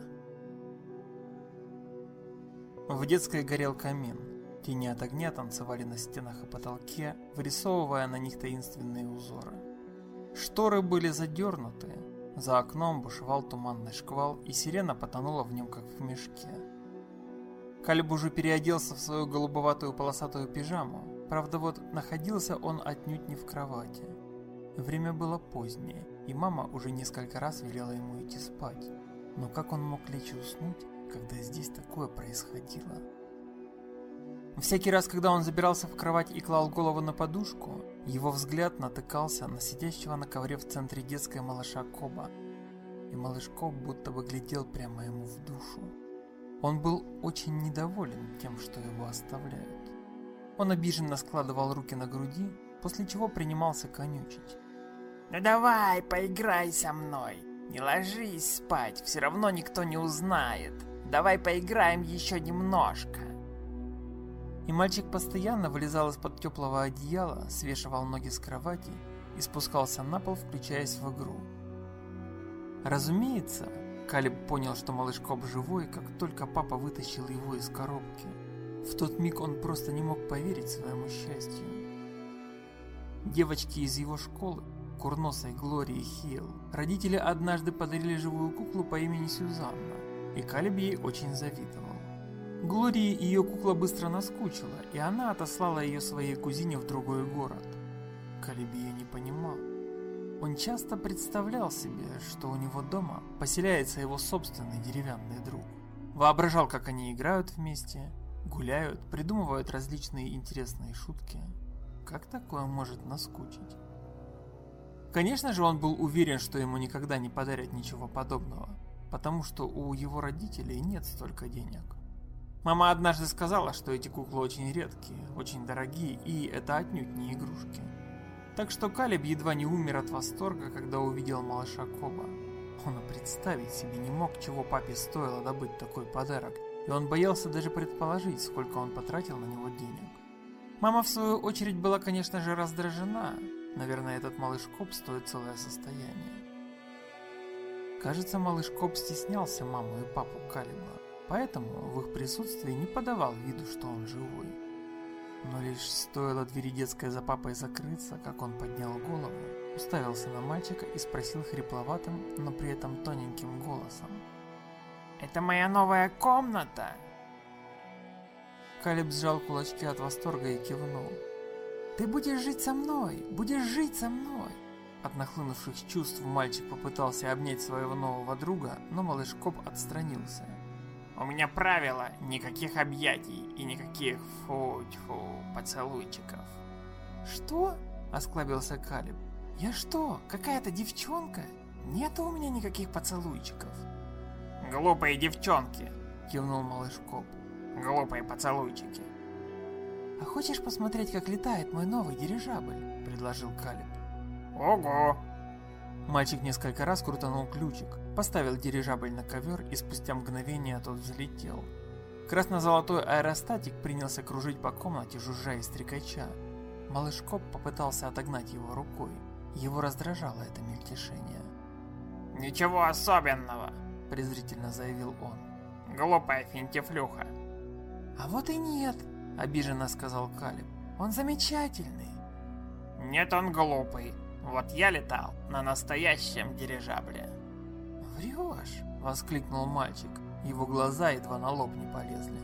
В детской горел камин. Тени от огня танцевали на стенах и потолке, вырисовывая на них таинственные узоры. Шторы были задернуты, за окном бушевал туманный шквал, и сирена потонула в нем, как в мешке. Калеб уже переоделся в свою голубоватую полосатую пижаму, правда вот находился он отнюдь не в кровати. Время было позднее, и мама уже несколько раз велела ему идти спать. Но как он мог лечь и уснуть, когда здесь такое происходило? Всякий раз, когда он забирался в кровать и клал голову на подушку, его взгляд натыкался на сидящего на ковре в центре детской малыша Коба. И малыш Коб будто бы глядел прямо ему в душу. Он был очень недоволен тем, что его оставляют. Он обиженно складывал руки на груди, после чего принимался конючить. «Ну давай, поиграй со мной. Не ложись спать, все равно никто не узнает. Давай поиграем еще немножко». И мальчик постоянно вылезал из-под теплого одеяла, свешивал ноги с кровати и спускался на пол, включаясь в игру. Разумеется, Калеб понял, что малыш Коб живой, как только папа вытащил его из коробки. В тот миг он просто не мог поверить своему счастью. Девочки из его школы, курносой Глории Хейл, родители однажды подарили живую куклу по имени Сюзанна, и Калеб ей очень завидовал. Глории ее кукла быстро наскучила, и она отослала ее своей кузине в другой город. Калеб ее не понимал. Он часто представлял себе, что у него дома поселяется его собственный деревянный друг. Воображал, как они играют вместе, гуляют, придумывают различные интересные шутки. Как такое может наскучить? Конечно же, он был уверен, что ему никогда не подарят ничего подобного, потому что у его родителей нет столько денег. Мама однажды сказала, что эти куклы очень редкие, очень дорогие, и это отнюдь не игрушки. Так что Калеб едва не умер от восторга, когда увидел малыша Коба. Он и представить себе не мог, чего папе стоило добыть такой подарок, и он боялся даже предположить, сколько он потратил на него денег. Мама, в свою очередь, была, конечно же, раздражена. Наверное, этот малыш Коб стоит целое состояние. Кажется, малыш Коб стеснялся маму и папу Калеба, поэтому в их присутствии не подавал виду, что он живой. Но лишь стоило двери детской за папой закрыться, как он поднял голову, уставился на мальчика и спросил хрипловатым, но при этом тоненьким голосом: «Это моя новая комната?» Калеб сжал кулачки от восторга и кивнул. «Ты будешь жить со мной! Будешь жить со мной!» От нахлынувших чувств мальчик попытался обнять своего нового друга, но малыш Коб отстранился. «У меня правило: никаких объятий и никаких поцелуйчиков». «Что?» – осклабился Калеб. «Я что, какая-то девчонка? Нет у меня никаких поцелуйчиков». «Глупые девчонки!» – кивнул малыш Коб. «Глупые поцелуйчики». «А хочешь посмотреть, как летает мой новый дирижабль?» – предложил Калеб. «Ого!» Мальчик несколько раз крутанул ключик, поставил дирижабль на ковер, и спустя мгновение тот взлетел. Красно-золотой аэростатик принялся кружить по комнате, жужжа и стрекача. Малыш Коб попытался отогнать его рукой. Его раздражало это мельтешение. «Ничего особенного», – презрительно заявил он. «Глупая финтифлюха». «А вот и нет», – обиженно сказал Калеб. «Он замечательный». «Нет, он глупый. Вот я летал на настоящем дирижабле». «Врешь!» – воскликнул мальчик. Его глаза едва на лоб не полезли.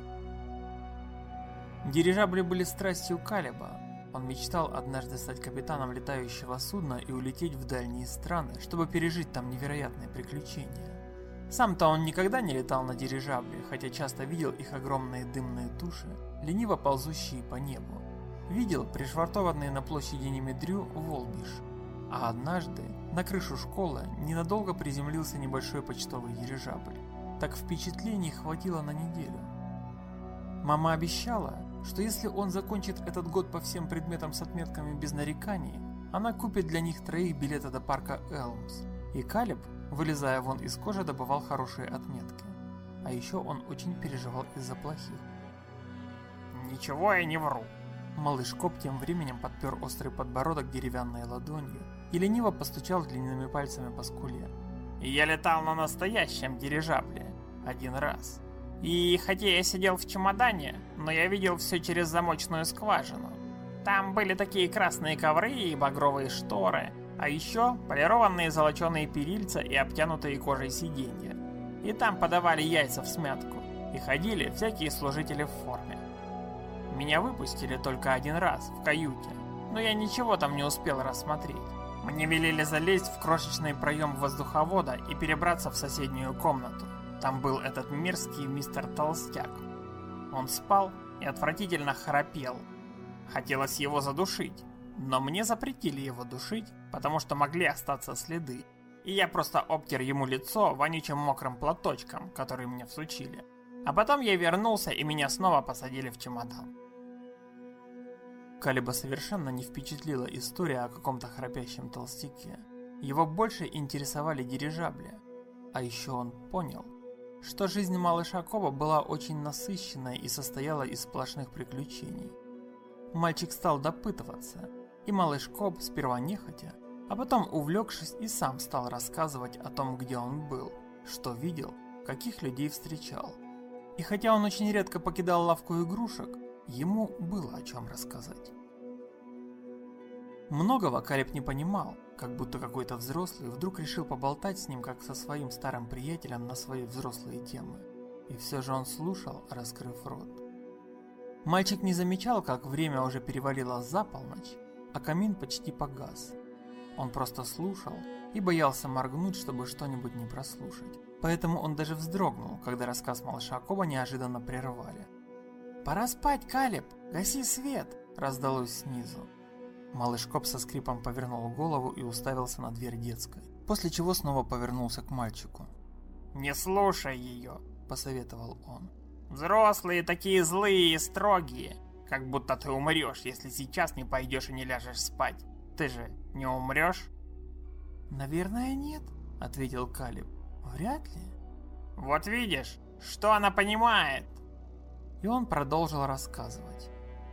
Дирижабли были страстью Калеба. Он мечтал однажды стать капитаном летающего судна и улететь в дальние страны, чтобы пережить там невероятные приключения. Сам-то он никогда не летал на дирижабле, хотя часто видел их огромные дымные туши, лениво ползущие по небу. Видел пришвартованные на площади Немедрю Волбиш. А однажды на крышу школы ненадолго приземлился небольшой почтовый дирижабль. Так впечатлений хватило на неделю. Мама обещала, что если он закончит этот год по всем предметам с отметками без нареканий, она купит для них троих билеты до парка Элмс. И Калеб, вылезая вон из кожи, добывал хорошие отметки. А еще он очень переживал из-за плохих. ничего я не вру. Малыш Коп тем временем подпер острый подбородок деревянной ладонью и лениво постучал длинными пальцами по скуле. Я летал на настоящем дирижабле. Один раз. И хотя я сидел в чемодане, но я видел все через замочную скважину. Там были такие красные ковры и багровые шторы, а еще полированные золоченые перильца и обтянутые кожей сиденья. И там подавали яйца в смятку, и ходили всякие служители в форме. Меня выпустили только один раз, в каюте, но я ничего там не успел рассмотреть. Мне велели залезть в крошечный проем воздуховода и перебраться в соседнюю комнату. Там был этот мерзкий мистер Толстяк. Он спал и отвратительно храпел. Хотелось его задушить, но мне запретили его душить, потому что могли остаться следы. И я просто обтер ему лицо вонючим мокрым платочком, который мне всучили. А потом я вернулся, и меня снова посадили в чемодан. Калиба совершенно не впечатлила история о каком-то храпящем толстяке. Его больше интересовали дирижабли. А еще он понял, что жизнь малыша Коба была очень насыщенной и состояла из сплошных приключений. Мальчик стал допытываться, и малыш Коб сперва нехотя, а потом увлекшись и сам стал рассказывать о том, где он был, что видел, каких людей встречал. И хотя он очень редко покидал лавку игрушек, ему было о чем рассказать. Многого Калиб не понимал, как будто какой-то взрослый вдруг решил поболтать с ним, как со своим старым приятелем на свои взрослые темы. И все же он слушал, раскрыв рот. Мальчик не замечал, как время уже перевалило за полночь, а камин почти погас. Он просто слушал и боялся моргнуть, чтобы что-нибудь не прослушать. Поэтому он даже вздрогнул, когда рассказ малыша Коба неожиданно прервали. «Пора спать, Калиб! Гаси свет!» – раздалось снизу. Малыш Коб со скрипом повернул голову и уставился на дверь детской, после чего снова повернулся к мальчику. «Не слушай ее!» – посоветовал он. «Взрослые такие злые и строгие, как будто ты умрешь, если сейчас не пойдешь и не ляжешь спать. Ты же не умрешь?» «Наверное, нет», – ответил Калиб. «Вряд ли». «Вот видишь, что она понимает!» И он продолжил рассказывать.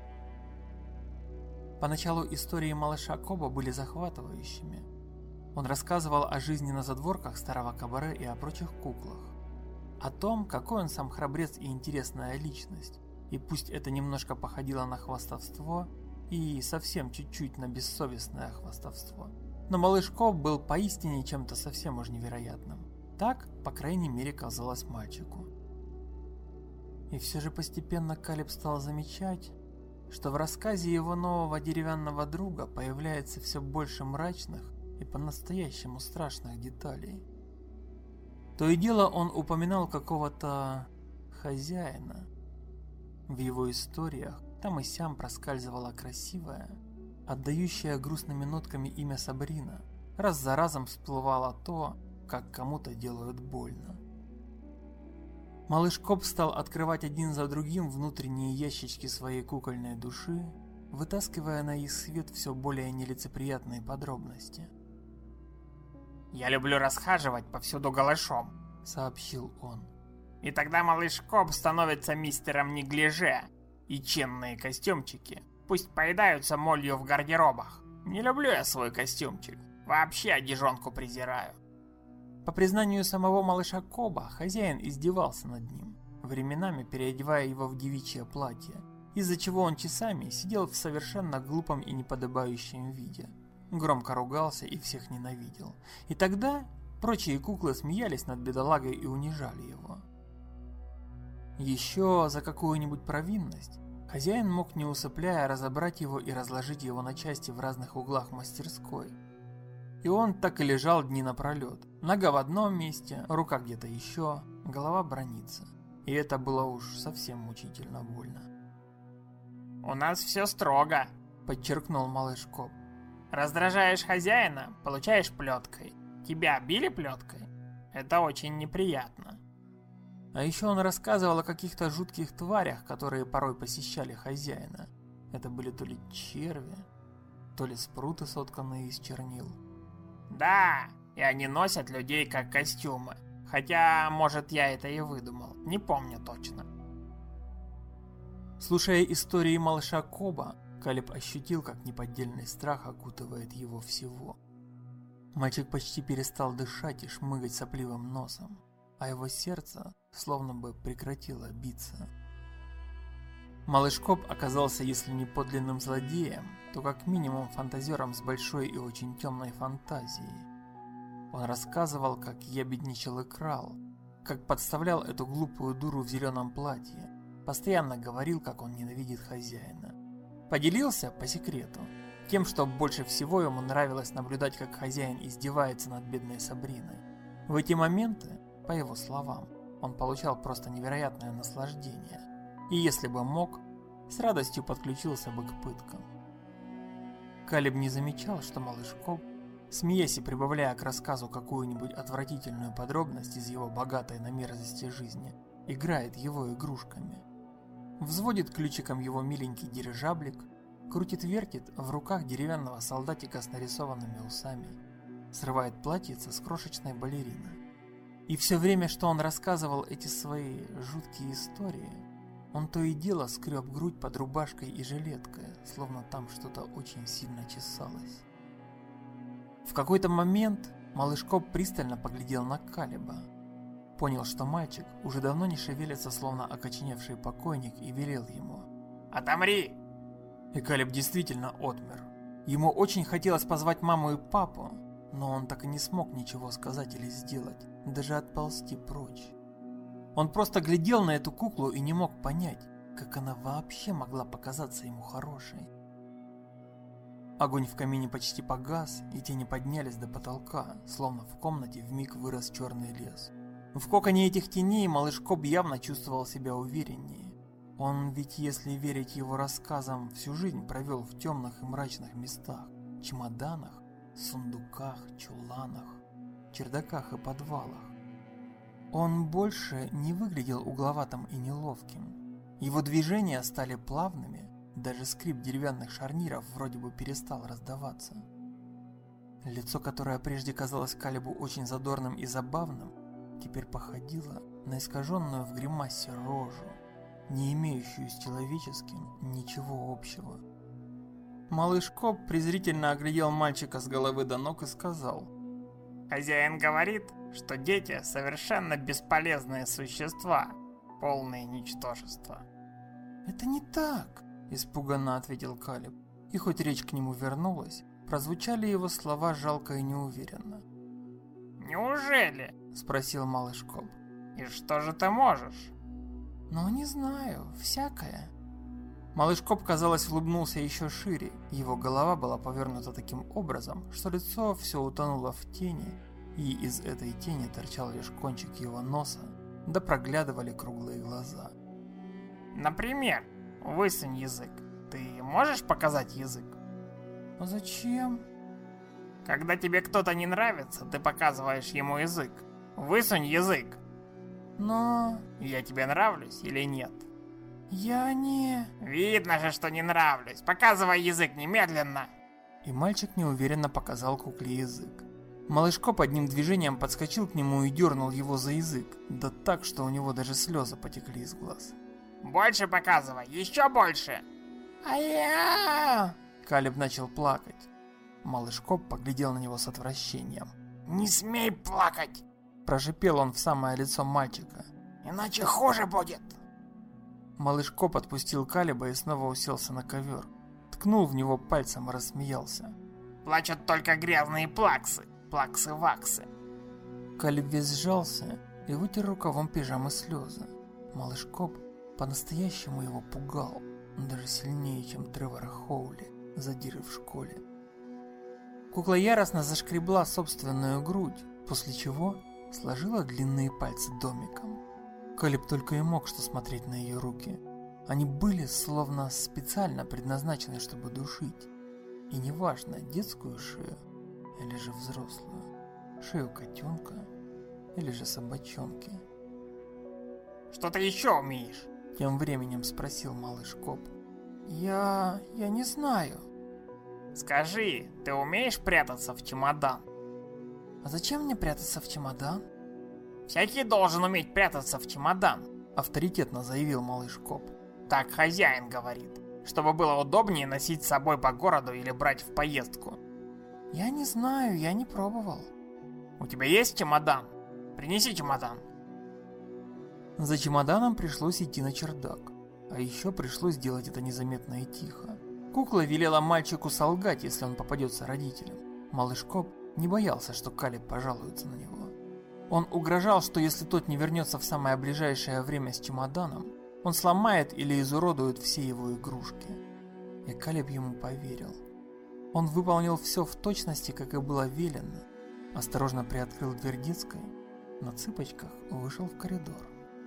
Поначалу истории малыша Коба были захватывающими. Он рассказывал о жизни на задворках старого кабаре и о прочих куклах. О том, какой он сам храбрец и интересная личность. И пусть это немножко походило на хвастовство, и совсем чуть-чуть на бессовестное хвастовство, но малыш Коб был поистине чем-то совсем уж невероятным. Так, по крайней мере, казалось мальчику. И все же постепенно Калиб стал замечать, что в рассказе его нового деревянного друга появляется все больше мрачных и по-настоящему страшных деталей. То и дело он упоминал какого-то хозяина. В его историях там и сям проскальзывало красивое, отдающее грустными нотками имя Сабрина. Раз за разом всплывало то, как кому-то делают больно. Малыш Коб стал открывать один за другим внутренние ящички своей кукольной души, вытаскивая на их свет все более нелицеприятные подробности. «Я люблю расхаживать повсюду голышом», — сообщил он. «И тогда малыш Коб становится мистером неглиже, и чинные костюмчики пусть поедаются молью в гардеробах. Не люблю я свой костюмчик, вообще одежонку презираю». По признанию самого малыша Коба, хозяин издевался над ним, временами переодевая его в девичье платье, из-за чего он часами сидел в совершенно глупом и неподобающем виде, громко ругался и всех ненавидел. И тогда прочие куклы смеялись над бедолагой и унижали его. Еще за какую-нибудь провинность хозяин мог, не усыпляя, разобрать его и разложить его на части в разных углах мастерской. И он так и лежал дни напролет. Нога в одном месте, рука где-то еще, голова бранится. И это было уж совсем мучительно больно. «У нас все строго», — подчеркнул малыш Коб. «Раздражаешь хозяина, получаешь плеткой. Тебя били плеткой? Это очень неприятно». А еще он рассказывал о каких-то жутких тварях, которые порой посещали хозяина. Это были то ли черви, то ли спруты, сотканные из чернил. «Да, и они носят людей как костюмы. Хотя, может, я это и выдумал. Не помню точно». Слушая истории малыша Коба, Калеб ощутил, как неподдельный страх окутывает его всего. Мальчик почти перестал дышать и шмыгать сопливым носом, а его сердце словно бы прекратило биться. Малыш Коб оказался, если не подлинным злодеем, то как минимум фантазером с большой и очень темной фантазией. Он рассказывал, как ябедничал и крал, как подставлял эту глупую дуру в зеленом платье, постоянно говорил, как он ненавидит хозяина. Поделился, по секрету, тем, что больше всего ему нравилось наблюдать, как хозяин издевается над бедной Сабриной. В эти моменты, по его словам, он получал просто невероятное наслаждение, и если бы мог, с радостью подключился бы к пыткам. Калеб не замечал, что малыш Коб, смеясь и прибавляя к рассказу какую-нибудь отвратительную подробность из его богатой на мерзости жизни, играет его игрушками. Взводит ключиком его миленький дирижаблик, крутит-вертит в руках деревянного солдатика с нарисованными усами, срывает платьице с крошечной балерины. И все время, что он рассказывал эти свои жуткие истории, он то и дело скреб грудь под рубашкой и жилеткой, словно там что-то очень сильно чесалось. В какой-то момент малыш Коб пристально поглядел на Калеба. Понял, что мальчик уже давно не шевелится, словно окоченевший покойник, и велел ему: «Отомри!» И Калеб действительно отмер. Ему очень хотелось позвать маму и папу, но он так и не смог ничего сказать или сделать, даже отползти прочь. Он просто глядел на эту куклу и не мог понять, как она вообще могла показаться ему хорошей. Огонь в камине почти погас, и тени поднялись до потолка, словно в комнате вмиг вырос черный лес. В коконе этих теней малыш Коб явно чувствовал себя увереннее. Он ведь, если верить его рассказам, всю жизнь провел в темных и мрачных местах, чемоданах, сундуках, чуланах, чердаках и подвалах. Он больше не выглядел угловатым и неловким. Его движения стали плавными, даже скрип деревянных шарниров вроде бы перестал раздаваться. Лицо, которое прежде казалось Калебу очень задорным и забавным, теперь походило на искаженную в гримасе рожу, не имеющую с человеческим ничего общего. Малыш Коб презрительно оглядел мальчика с головы до ног и сказал: «Хозяин говорит, что дети совершенно бесполезные существа, полные ничтожества». «Это не так», — испуганно ответил Калеб, и хоть речь к нему вернулась, прозвучали его слова жалко и неуверенно. «Неужели?» — спросил малыш Коб. «И что же ты можешь?» «Ну, не знаю, всякое». Малыш Коб, казалось, улыбнулся еще шире, его голова была повернута таким образом, что лицо все утонуло в тени, и из этой тени торчал лишь кончик его носа, да проглядывали круглые глаза. «Например, высунь язык. Ты можешь показать язык?» «А зачем?» «Когда тебе кто-то не нравится, ты показываешь ему язык. Высунь язык!» «Но...» «Я тебе нравлюсь или нет?» «Я не...» «Видно же, что не нравлюсь. Показывай язык немедленно!» И мальчик неуверенно показал кукле язык. Малыш Коб одним движением подскочил к нему и дернул его за язык, да так, что у него даже слезы потекли из глаз. «Больше показывай, еще больше!» «А-я!» Калеб начал плакать. Малыш Коб поглядел на него с отвращением. «Не смей плакать!» Прошипел он в самое лицо мальчика. «Иначе хуже будет!» Малыш Коб отпустил Калеба и снова уселся на ковер. Ткнул в него пальцем и рассмеялся. «Плачут только грязные плаксы, плаксы-ваксы!» Калеб весь сжался и вытер рукавом пижамы слезы. Малыш Коб по-настоящему его пугал, даже сильнее, чем Тревора Хоули, задиры в школе. Кукла яростно зашкребла собственную грудь, после чего сложила длинные пальцы домиком. Калеб только и мог что смотреть на ее руки. Они были словно специально предназначены, чтобы душить. И неважно, детскую шею или же взрослую, шею котенка или же собачонки. «Что ты еще умеешь?» Тем временем спросил малыш Коб. Я не знаю. «Скажи, ты умеешь прятаться в чемодан?» «А зачем мне прятаться в чемодан?» «Всякий должен уметь прятаться в чемодан», авторитетно заявил малыш Коб. Так хозяин говорит, чтобы было удобнее носить с собой по городу или брать в поездку. Я не знаю, я не пробовал. У тебя есть чемодан? Принеси чемодан. За чемоданом пришлось идти на чердак. А еще пришлось делать это незаметно и тихо. Кукла велела мальчику солгать, если он попадется родителям. Малыш Коб не боялся, что Калеб пожалуется на него. Он угрожал, что если тот не вернется в самое ближайшее время с чемоданом, он сломает или изуродует все его игрушки. И Калеб ему поверил. Он выполнил все в точности, как и было велено. Осторожно приоткрыл дверь детской, на цыпочках вышел в коридор.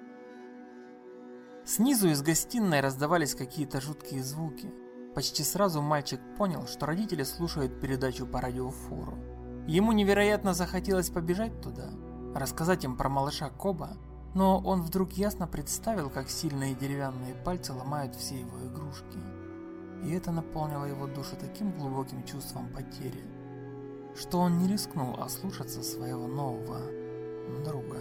Снизу из гостиной раздавались какие-то жуткие звуки. Почти сразу мальчик понял, что родители слушают передачу по радиофору. Ему невероятно захотелось побежать туда, рассказать им про малыша Коба, но он вдруг ясно представил, как сильные деревянные пальцы ломают все его игрушки. И это наполнило его душу таким глубоким чувством потери, что он не рискнул ослушаться своего нового друга.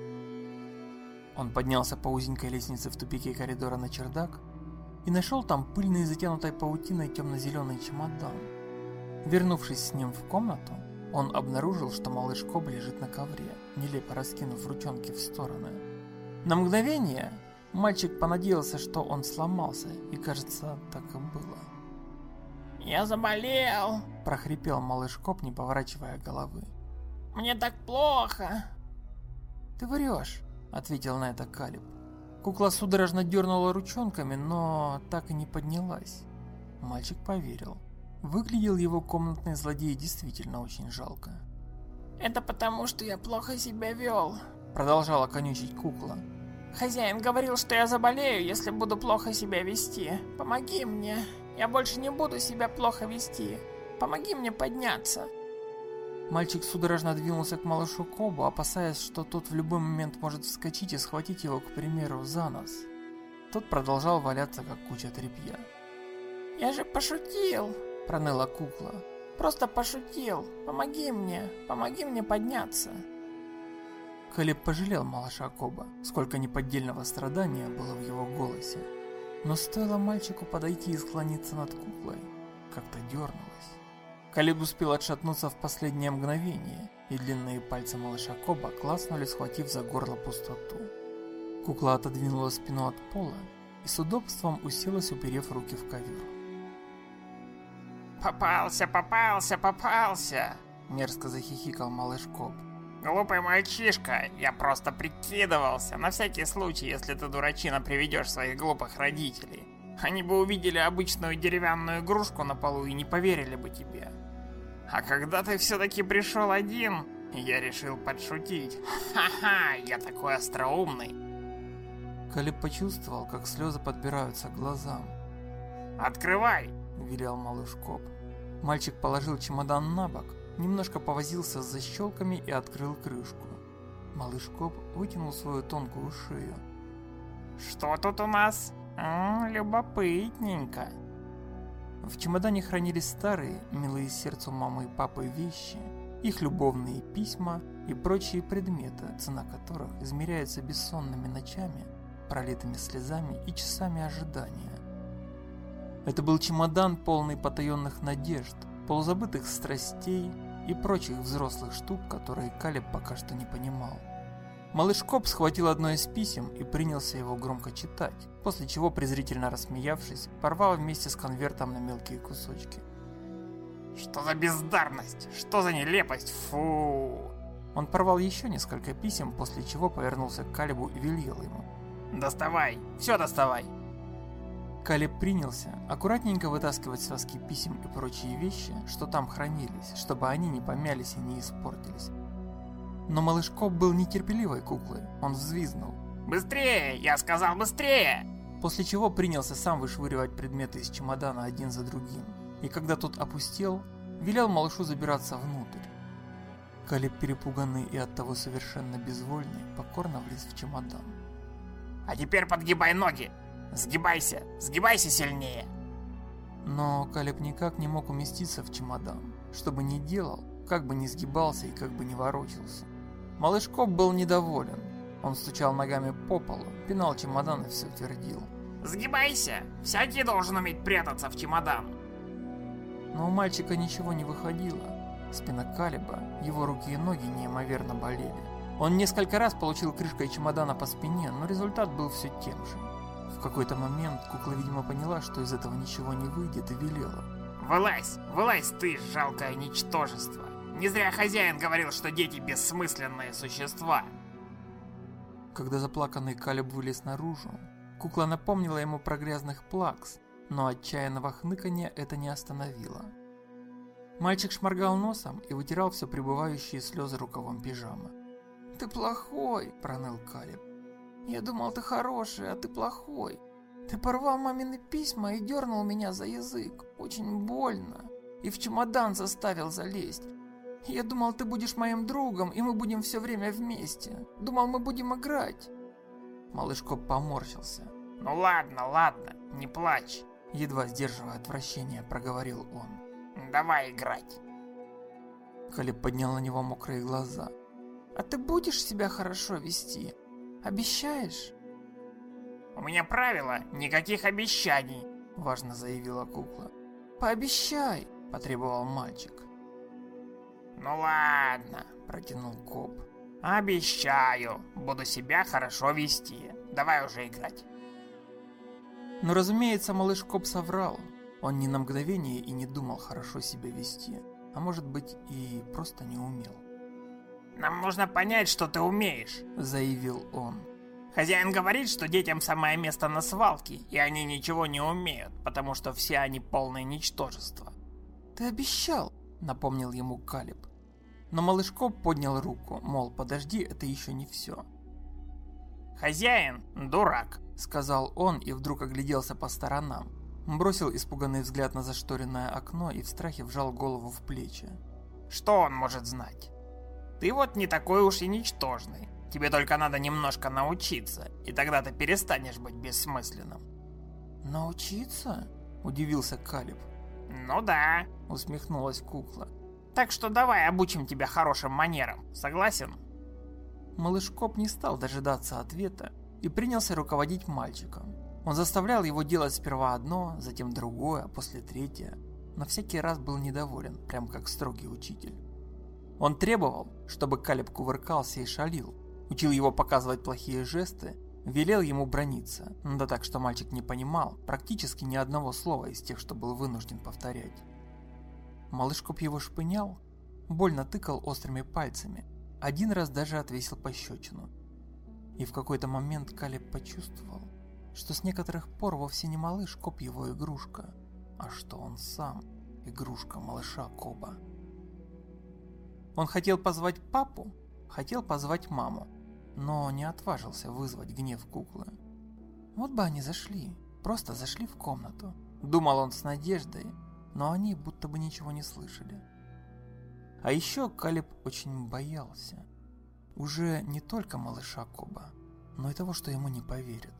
Он поднялся по узенькой лестнице в тупике коридора на чердак и нашел там пыльный, затянутой паутиной темно-зеленый чемодан. Вернувшись с ним в комнату, он обнаружил, что малыш Коб лежит на ковре, нелепо раскинув ручонки в стороны. На мгновение мальчик понадеялся, что он сломался, и, кажется, так и было. «Я заболел!» – прохрипел малыш Коб, не поворачивая головы. «Мне так плохо!» «Ты врешь!» – ответил на это Калеб. Кукла судорожно дернула ручонками, но так и не поднялась. Мальчик поверил. Выглядел его комнатный злодей действительно очень жалко. «Это потому, что я плохо себя вел», – продолжала конючить кукла. «Хозяин говорил, что я заболею, если буду плохо себя вести. Помоги мне. Я больше не буду себя плохо вести. Помоги мне подняться». Мальчик судорожно двинулся к малышу Кобу, опасаясь, что тот в любой момент может вскочить и схватить его, к примеру, за нос. Тот продолжал валяться, как куча тряпья. «Я же пошутил», – проныла кукла. «Просто пошутил. Помоги мне подняться». Калеб пожалел малыша Коба, сколько неподдельного страдания было в его голосе. Но стоило мальчику подойти и склониться над куклой, как-то дернулось. Калеб успел отшатнуться в последнее мгновение, и длинные пальцы малыша Коба клацнули, схватив за горло пустоту. Кукла отодвинула спину от пола и с удобством уселась, уперев руки в ковер. «Попался!» – мерзко захихикал малыш Коб. «Глупый мальчишка, я просто прикидывался, на всякий случай, если ты, дурачина, приведешь своих глупых родителей. Они бы увидели обычную деревянную игрушку на полу и не поверили бы тебе. А когда ты все-таки пришел один, я решил подшутить. Ха-ха, я такой остроумный». Калеб почувствовал, как слезы подбираются к глазам. «Открывай!» – велел малыш Коб. Мальчик положил чемодан на бок, немножко повозился с защелками и открыл крышку. Малыш Коб вытянул свою тонкую шею. «Что тут у нас? Любопытненько». В чемодане хранились старые, милые сердцу мамы и папы вещи, их любовные письма и прочие предметы, цена которых измеряется бессонными ночами, пролитыми слезами и часами ожидания. Это был чемодан, полный потаенных надежд, полузабытых страстей и прочих взрослых штук, которые Калеб пока что не понимал. Малыш Коб схватил одно из писем и принялся его громко читать, после чего, презрительно рассмеявшись, порвал вместе с конвертом на мелкие кусочки. «Что за бездарность? Что за нелепость? Фу!» Он порвал еще несколько писем, после чего повернулся к Калебу и велел ему: «Доставай! Все доставай!» Калеб принялся аккуратненько вытаскивать связки писем и прочие вещи, что там хранились, чтобы они не помялись и не испортились. Но малыш Коб был нетерпеливой куклой, он взвизгнул: «Быстрее! Я сказал быстрее!» После чего принялся сам вышвыривать предметы из чемодана один за другим, и когда тот опустел, велел малышу забираться внутрь. Калеб, перепуганный и оттого совершенно безвольный, покорно влез в чемодан. «А теперь подгибай ноги! Сгибайся! Сгибайся сильнее!» Но Калеб никак не мог уместиться в чемодан. Что бы ни делал, как бы ни сгибался и как бы ни ворочался. Малыш Коб был недоволен. Он стучал ногами по полу, пинал чемодан и все твердил: Сгибайся, всякий должен уметь прятаться в чемодан. Но у мальчика ничего не выходило. Спина Калеба, его руки и ноги неимоверно болели. Он несколько раз получил крышкой чемодана по спине, но результат был все тем же. В какой-то момент кукла, видимо, поняла, что из этого ничего не выйдет, и велела: Вылазь, вылазь ты, жалкое ничтожество. Не зря хозяин говорил, что дети бессмысленные существа. Когда заплаканный Калеб вылез наружу, кукла напомнила ему про грязных плакс, но отчаянного хныканья это не остановило. Мальчик шморгал носом и вытирал все прибывающие слезы рукавом пижамы. «Ты плохой!» – проныл Калеб. «Я думал, ты хороший, а ты плохой. Ты порвал мамины письма и дернул меня за язык. Очень больно. И в чемодан заставил залезть. Я думал, ты будешь моим другом, и мы будем все время вместе. Думал, мы будем играть». Малыш Коп поморщился. Ну ладно, не плачь. Едва сдерживая отвращение, проговорил он. Давай играть. Калеб поднял на него мокрые глаза. «А ты будешь себя хорошо вести? Обещаешь?» «У меня правило, никаких обещаний», – важно заявила кукла. «Пообещай», – потребовал мальчик. «Ну ладно», – протянул Коп. «Обещаю, буду себя хорошо вести. Давай уже играть». Но, разумеется, малыш Коп соврал. Он ни на мгновение и не думал хорошо себя вести, а может быть и просто не умел. «Нам нужно понять, что ты умеешь», – заявил он. «Хозяин говорит, что детям самое место на свалке, и они ничего не умеют, потому что все они полное ничтожество». «Ты обещал», – напомнил ему Калеб. Но малыш Коп поднял руку, мол, подожди, это еще не все. «Хозяин – дурак», – сказал он и вдруг огляделся по сторонам. Бросил испуганный взгляд на зашторенное окно и в страхе вжал голову в плечи. «Что он может знать? Ты вот не такой уж и ничтожный. Тебе только надо немножко научиться, и тогда ты перестанешь быть бессмысленным». «Научиться?» – удивился Калеб. «Ну да», – усмехнулась кукла. «Так что давай обучим тебя хорошим манерам, согласен?» Малыш Коп не стал дожидаться ответа и принялся руководить мальчиком. Он заставлял его делать сперва одно, затем другое, а после третье. Но всякий раз был недоволен, прям как строгий учитель. Он требовал, чтобы Калеб кувыркался и шалил, учил его показывать плохие жесты, велел ему браниться, да так, что мальчик не понимал практически ни одного слова из тех, что был вынужден повторять. Малыш Коп его шпынял, больно тыкал острыми пальцами, один раз даже отвесил пощечину. И в какой-то момент Калеб почувствовал, что с некоторых пор вовсе не малыш Коп его игрушка, а что он сам игрушка малыша Коба. Он хотел позвать папу, хотел позвать маму, но не отважился вызвать гнев куклы. Вот бы они зашли, просто зашли в комнату. Думал он с надеждой, но они будто бы ничего не слышали. А еще Калеб очень боялся. Уже не только малыша Коба, но и того, что ему не поверят.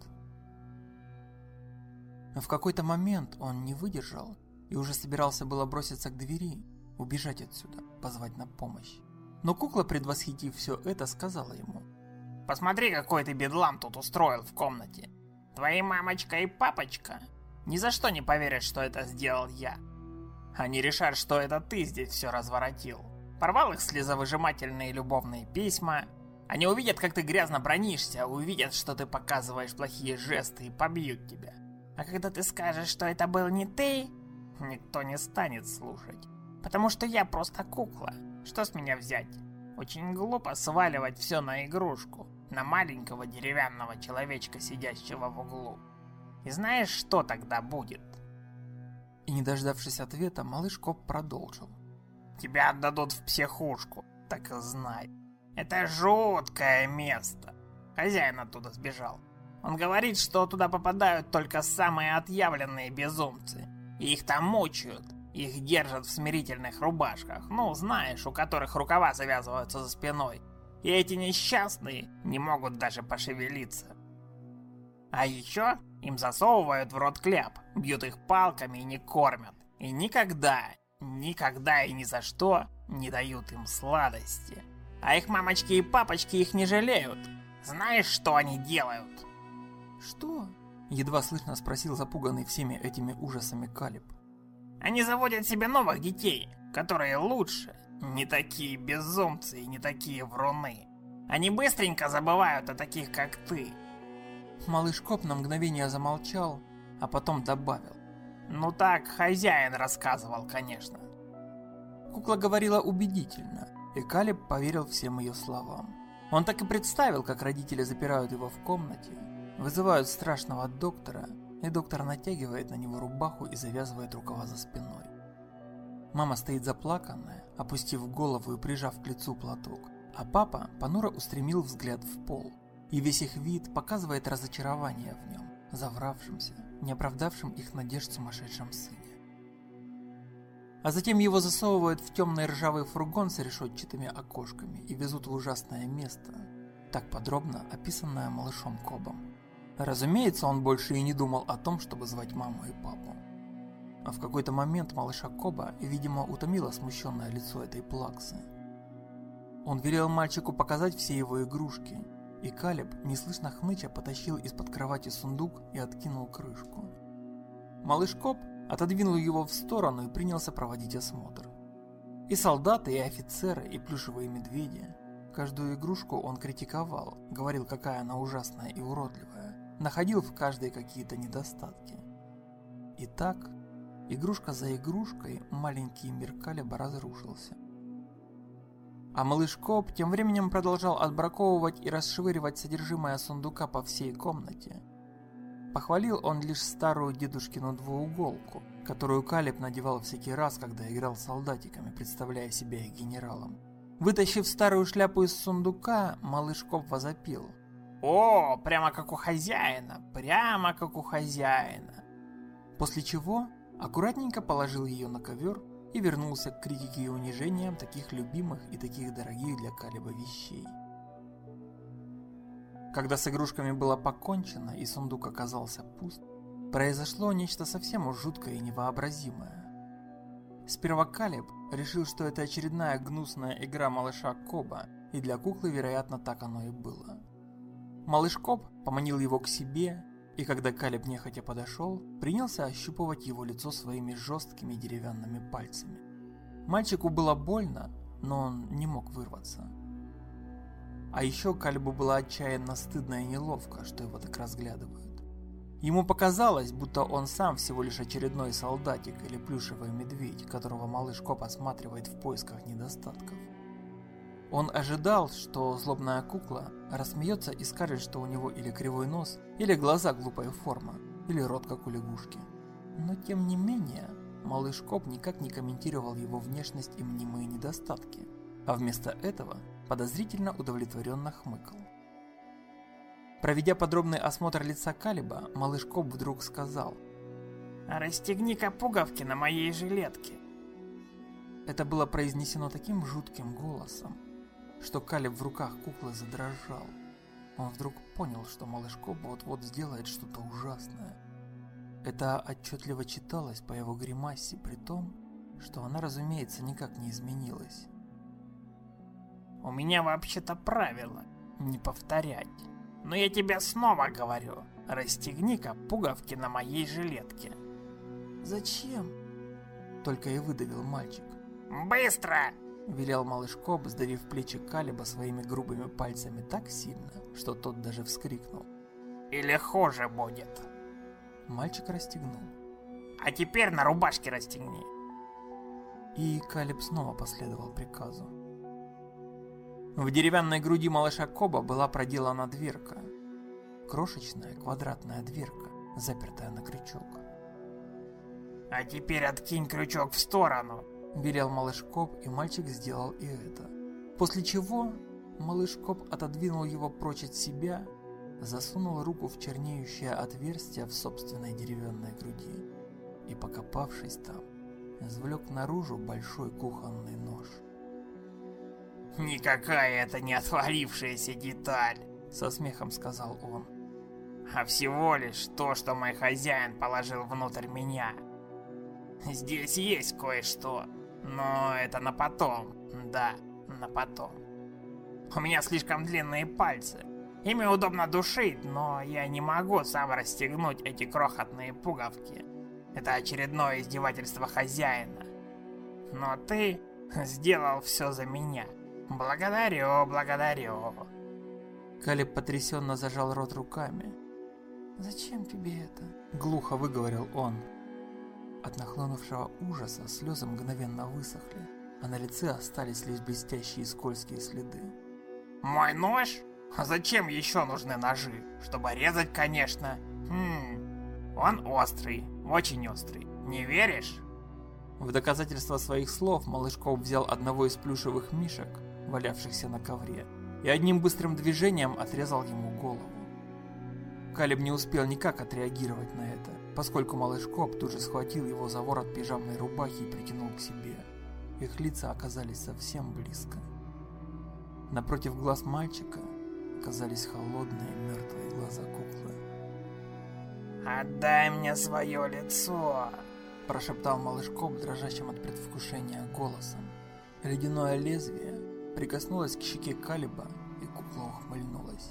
В какой-то момент он не выдержал и уже собирался было броситься к двери, убежать отсюда, позвать на помощь. Но кукла, предвосхитив все это, сказала ему: «Посмотри, какой ты бедлам тут устроил в комнате. Твои мамочка и папочка ни за что не поверят, что это сделал я. Они решат, что это ты здесь все разворотил. Порвал их слезовыжимательные любовные письма. Они увидят, как ты грязно бранишься, увидят, что ты показываешь плохие жесты и побьют тебя. А когда ты скажешь, что это был не ты, никто не станет слушать. Потому что я просто кукла. Что с меня взять? Очень глупо сваливать все на игрушку, на маленького деревянного человечка, сидящего в углу. И знаешь, что тогда будет?» И не дождавшись ответа, малыш Коп продолжил: «Тебя отдадут в психушку, так и знай. Это жуткое место. Хозяин оттуда сбежал. Он говорит, что туда попадают только самые отъявленные безумцы. И их там мучают. Их держат в смирительных рубашках, ну, знаешь, у которых рукава завязываются за спиной. И эти несчастные не могут даже пошевелиться. А еще им засовывают в рот кляп, бьют их палками и не кормят. И никогда и ни за что не дают им сладости. А их мамочки и папочки их не жалеют. Знаешь, что они делают?» «Что?» – Едва слышно спросил запуганный всеми этими ужасами Калиб. Они заводят себе новых детей, которые лучше. Не такие безумцы и не такие вруны. Они быстренько забывают о таких, как ты. Малыш Коб на мгновение замолчал, а потом добавил. Ну так хозяин рассказывал, конечно. Кукла говорила убедительно, и Калиб поверил всем ее словам. Он так и представил, как родители запирают его в комнате, вызывают страшного доктора, и доктор натягивает на него рубаху и завязывает рукава за спиной. Мама стоит заплаканная, опустив голову и прижав к лицу платок, а папа понуро устремил взгляд в пол, и весь их вид показывает разочарование в нем, завравшемся, не оправдавшем их надежд сумасшедшем сыне. А затем его засовывают в темный ржавый фургон с решетчатыми окошками и везут в ужасное место, так подробно описанное малышом Кобом. Разумеется, он больше и не думал о том, чтобы звать маму и папу. А в какой-то момент малыша Коба, видимо, утомило смущенное лицо этой плаксы. Он велел мальчику показать все его игрушки, и Калиб, неслышно хныча, потащил из-под кровати сундук и откинул крышку. Малыш Коб отодвинул его в сторону и принялся проводить осмотр. И солдаты, и офицеры, и плюшевые медведи. Каждую игрушку он критиковал, говорил, какая она ужасная и уродливая, находил в каждой какие-то недостатки. И так, игрушка за игрушкой, маленький мир Калиба разрушился. А малыш Коб тем временем продолжал отбраковывать и расшвыривать содержимое сундука по всей комнате. Похвалил он лишь старую дедушкину двууголку, которую Калиб надевал всякий раз, когда играл с солдатиками, представляя себя их генералом. Вытащив старую шляпу из сундука, малыш Коб возопил. О, прямо как у хозяина, прямо как у хозяина. После чего аккуратненько положил ее на ковер и вернулся к критике и унижениям таких любимых и таких дорогих для Калиба вещей. Когда с игрушками было покончено и сундук оказался пуст, произошло нечто совсем уж жуткое и невообразимое. Сперва Калиб решил, что это очередная гнусная игра малыша Коба, и для куклы, вероятно, так оно и было. Малыш Коб поманил его к себе, и когда Калиб нехотя подошел, принялся ощупывать его лицо своими жесткими деревянными пальцами. Мальчику было больно, но он не мог вырваться. А еще Калибу было отчаянно стыдно и неловко, что его так разглядывают. Ему показалось, будто он сам всего лишь очередной солдатик или плюшевый медведь, которого малыш Коб осматривает в поисках недостатков. Он ожидал, что злобная кукла рассмеется и скажет, что у него или кривой нос, или глаза глупая форма, или рот как у лягушки. Но тем не менее, малыш Коб никак не комментировал его внешность и мнимые недостатки, а вместо этого подозрительно удовлетворенно хмыкал. Проведя подробный осмотр лица Калиба, малыш Коб вдруг сказал: «Расстегни-ка пуговки на моей жилетке». Это было произнесено таким жутким голосом, что Калиб в руках куклы задрожал. Он вдруг понял, что малыш Коб вот-вот сделает что-то ужасное. Это отчетливо читалось по его гримасе, при том, что она, разумеется, никак не изменилась. «У меня вообще-то правило не повторять. Но я тебе снова говорю, расстегни-ка пуговки на моей жилетке». «Зачем?» — только и выдавил мальчик. «Быстро!» — велел малыш Коб, сдавив плечи Калиба своими грубыми пальцами так сильно, что тот даже вскрикнул. «Или хуже будет». Мальчик расстегнул. «А теперь на рубашке расстегни». И Калиб снова последовал приказу. В деревянной груди малыша Коба была проделана дверка. Крошечная квадратная дверка, запертая на крючок. «А теперь откинь крючок в сторону», — велел малыш Коб, и мальчик сделал и это. После чего малыш Коб отодвинул его прочь от себя, засунул руку в чернеющее отверстие в собственной деревянной груди и, покопавшись там, извлек наружу большой кухонный нож. «Никакая это не отвалившаяся деталь», — со смехом сказал он. «А всего лишь то, что мой хозяин положил внутрь меня. Здесь есть кое-что, но это на потом, да, на потом. У меня слишком длинные пальцы, Ими удобно душить, но я не могу сам расстегнуть эти крохотные пуговки. Это очередное издевательство хозяина. Но ты сделал все за меня. Благодарю, благодарю. Калеб потрясенно зажал рот руками. «Зачем тебе это?» — глухо выговорил он. От нахлынувшего ужаса слезы мгновенно высохли, а на лице остались лишь блестящие скользкие следы. Мой нож? А зачем еще нужны ножи? Чтобы резать, конечно. Он острый, очень острый. Не веришь? В доказательство своих слов Малышков взял одного из плюшевых мишек, валявшихся на ковре, и одним быстрым движением отрезал ему голову. Калеб не успел никак отреагировать на это, поскольку Малышков тут же схватил его за ворот пижамной рубахи и притянул к себе. Их лица оказались совсем близко. Напротив глаз мальчика оказались холодные мертвые глаза куклы. «Отдай мне свое лицо!» – прошептал Малышков дрожащим от предвкушения голосом. Ледяное лезвие прикоснулось к щеке Калеба, и кукла ухмыльнулась.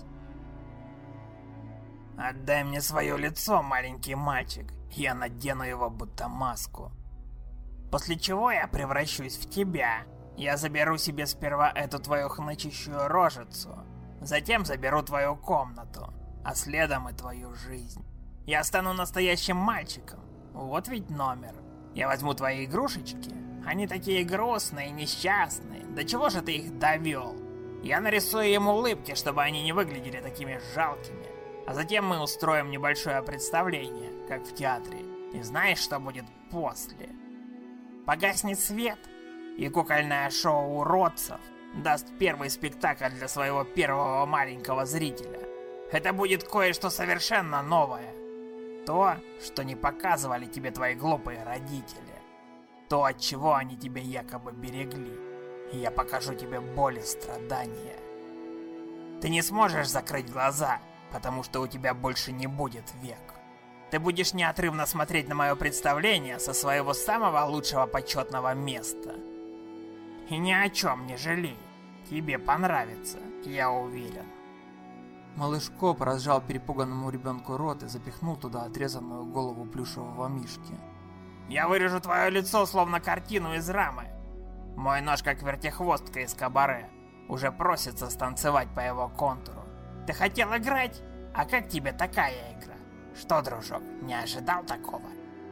«Отдай мне свое лицо, маленький мальчик, я надену его будто маску. После чего я превращусь в тебя. Я заберу себе сперва эту твою хнычущую рожицу, затем заберу твою комнату, а следом и твою жизнь. Я стану настоящим мальчиком. Вот ведь номер. Я возьму твои игрушечки. Они такие грустные, несчастные. До чего же ты их довел? Я нарисую им улыбки, чтобы они не выглядели такими жалкими. А затем мы устроим небольшое представление, как в театре. И знаешь, что будет после? Погаснет свет, и кукольное шоу уродцев даст первый спектакль для своего первого маленького зрителя. Это будет кое-что совершенно новое. То, что не показывали тебе твои глупые родители. То, от чего они тебя якобы берегли. И я покажу тебе боль и страдания. Ты не сможешь закрыть глаза, потому что у тебя больше не будет век. Ты будешь неотрывно смотреть на мое представление со своего самого лучшего почетного места. И ни о чем не жалей. Тебе понравится, я уверен. Малышков разжал перепуганному ребенку рот и запихнул туда отрезанную голову плюшевого мишки. Я вырежу твое лицо, словно картину из рамы. Мой нож, как вертихвостка из кабаре, уже просится станцевать по его контуру. Ты хотел играть? А как тебе такая игра? Что, дружок, не ожидал такого?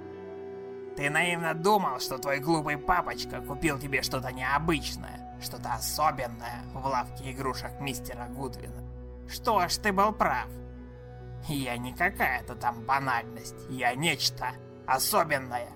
Ты наивно думал, что твой глупый папочка купил тебе что-то необычное, что-то особенное в лавке игрушек мистера Гудвина. Что ж, ты был прав. Я не какая-то там банальность, я нечто особенное.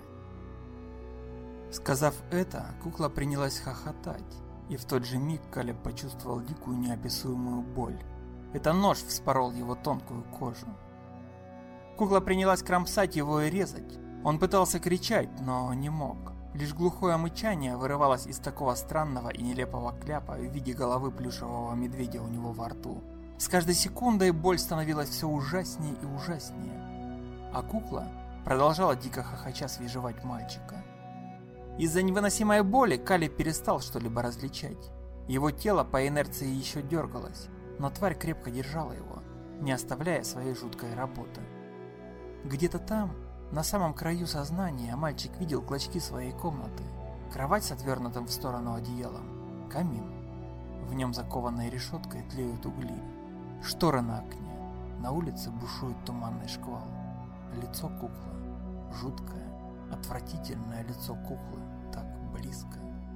Сказав это, кукла принялась хохотать, и в тот же миг Калеб почувствовал дикую неописуемую боль. Это нож вспорол его тонкую кожу. Кукла принялась кромсать его и резать. Он пытался кричать, но не мог. Лишь глухое мычание вырывалось из такого странного и нелепого кляпа в виде головы плюшевого медведя у него во рту. С каждой секундой боль становилась все ужаснее и ужаснее. А кукла продолжала дико хохоча свежевать мальчика. Из-за невыносимой боли Калеб перестал что-либо различать. Его тело по инерции еще дергалось, но тварь крепко держала его, не оставляя своей жуткой работы. Где-то там, на самом краю сознания, мальчик видел клочки своей комнаты, кровать с отвернутым в сторону одеялом, камин. В нем закованной решеткой тлеют угли, шторы на окне, на улице бушует туманный шквал. Лицо куклы, жуткое, отвратительное лицо куклы, так близко.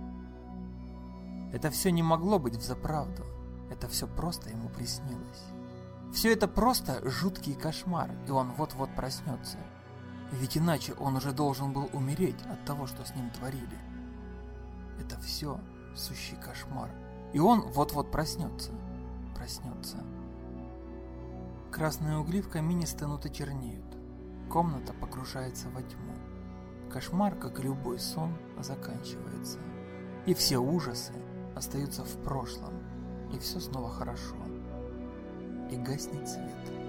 Это все не могло быть взаправду, это все просто ему приснилось. Все это просто жуткий кошмар, и он вот-вот проснется. Ведь иначе он уже должен был умереть от того, что с ним творили. Это все сущий кошмар, и он вот-вот проснется. Красные угли в камине стынут и чернеют. Комната погружается во тьму. Кошмар, как и любой сон, заканчивается. И все ужасы остаются в прошлом. И все снова хорошо. И гаснет свет.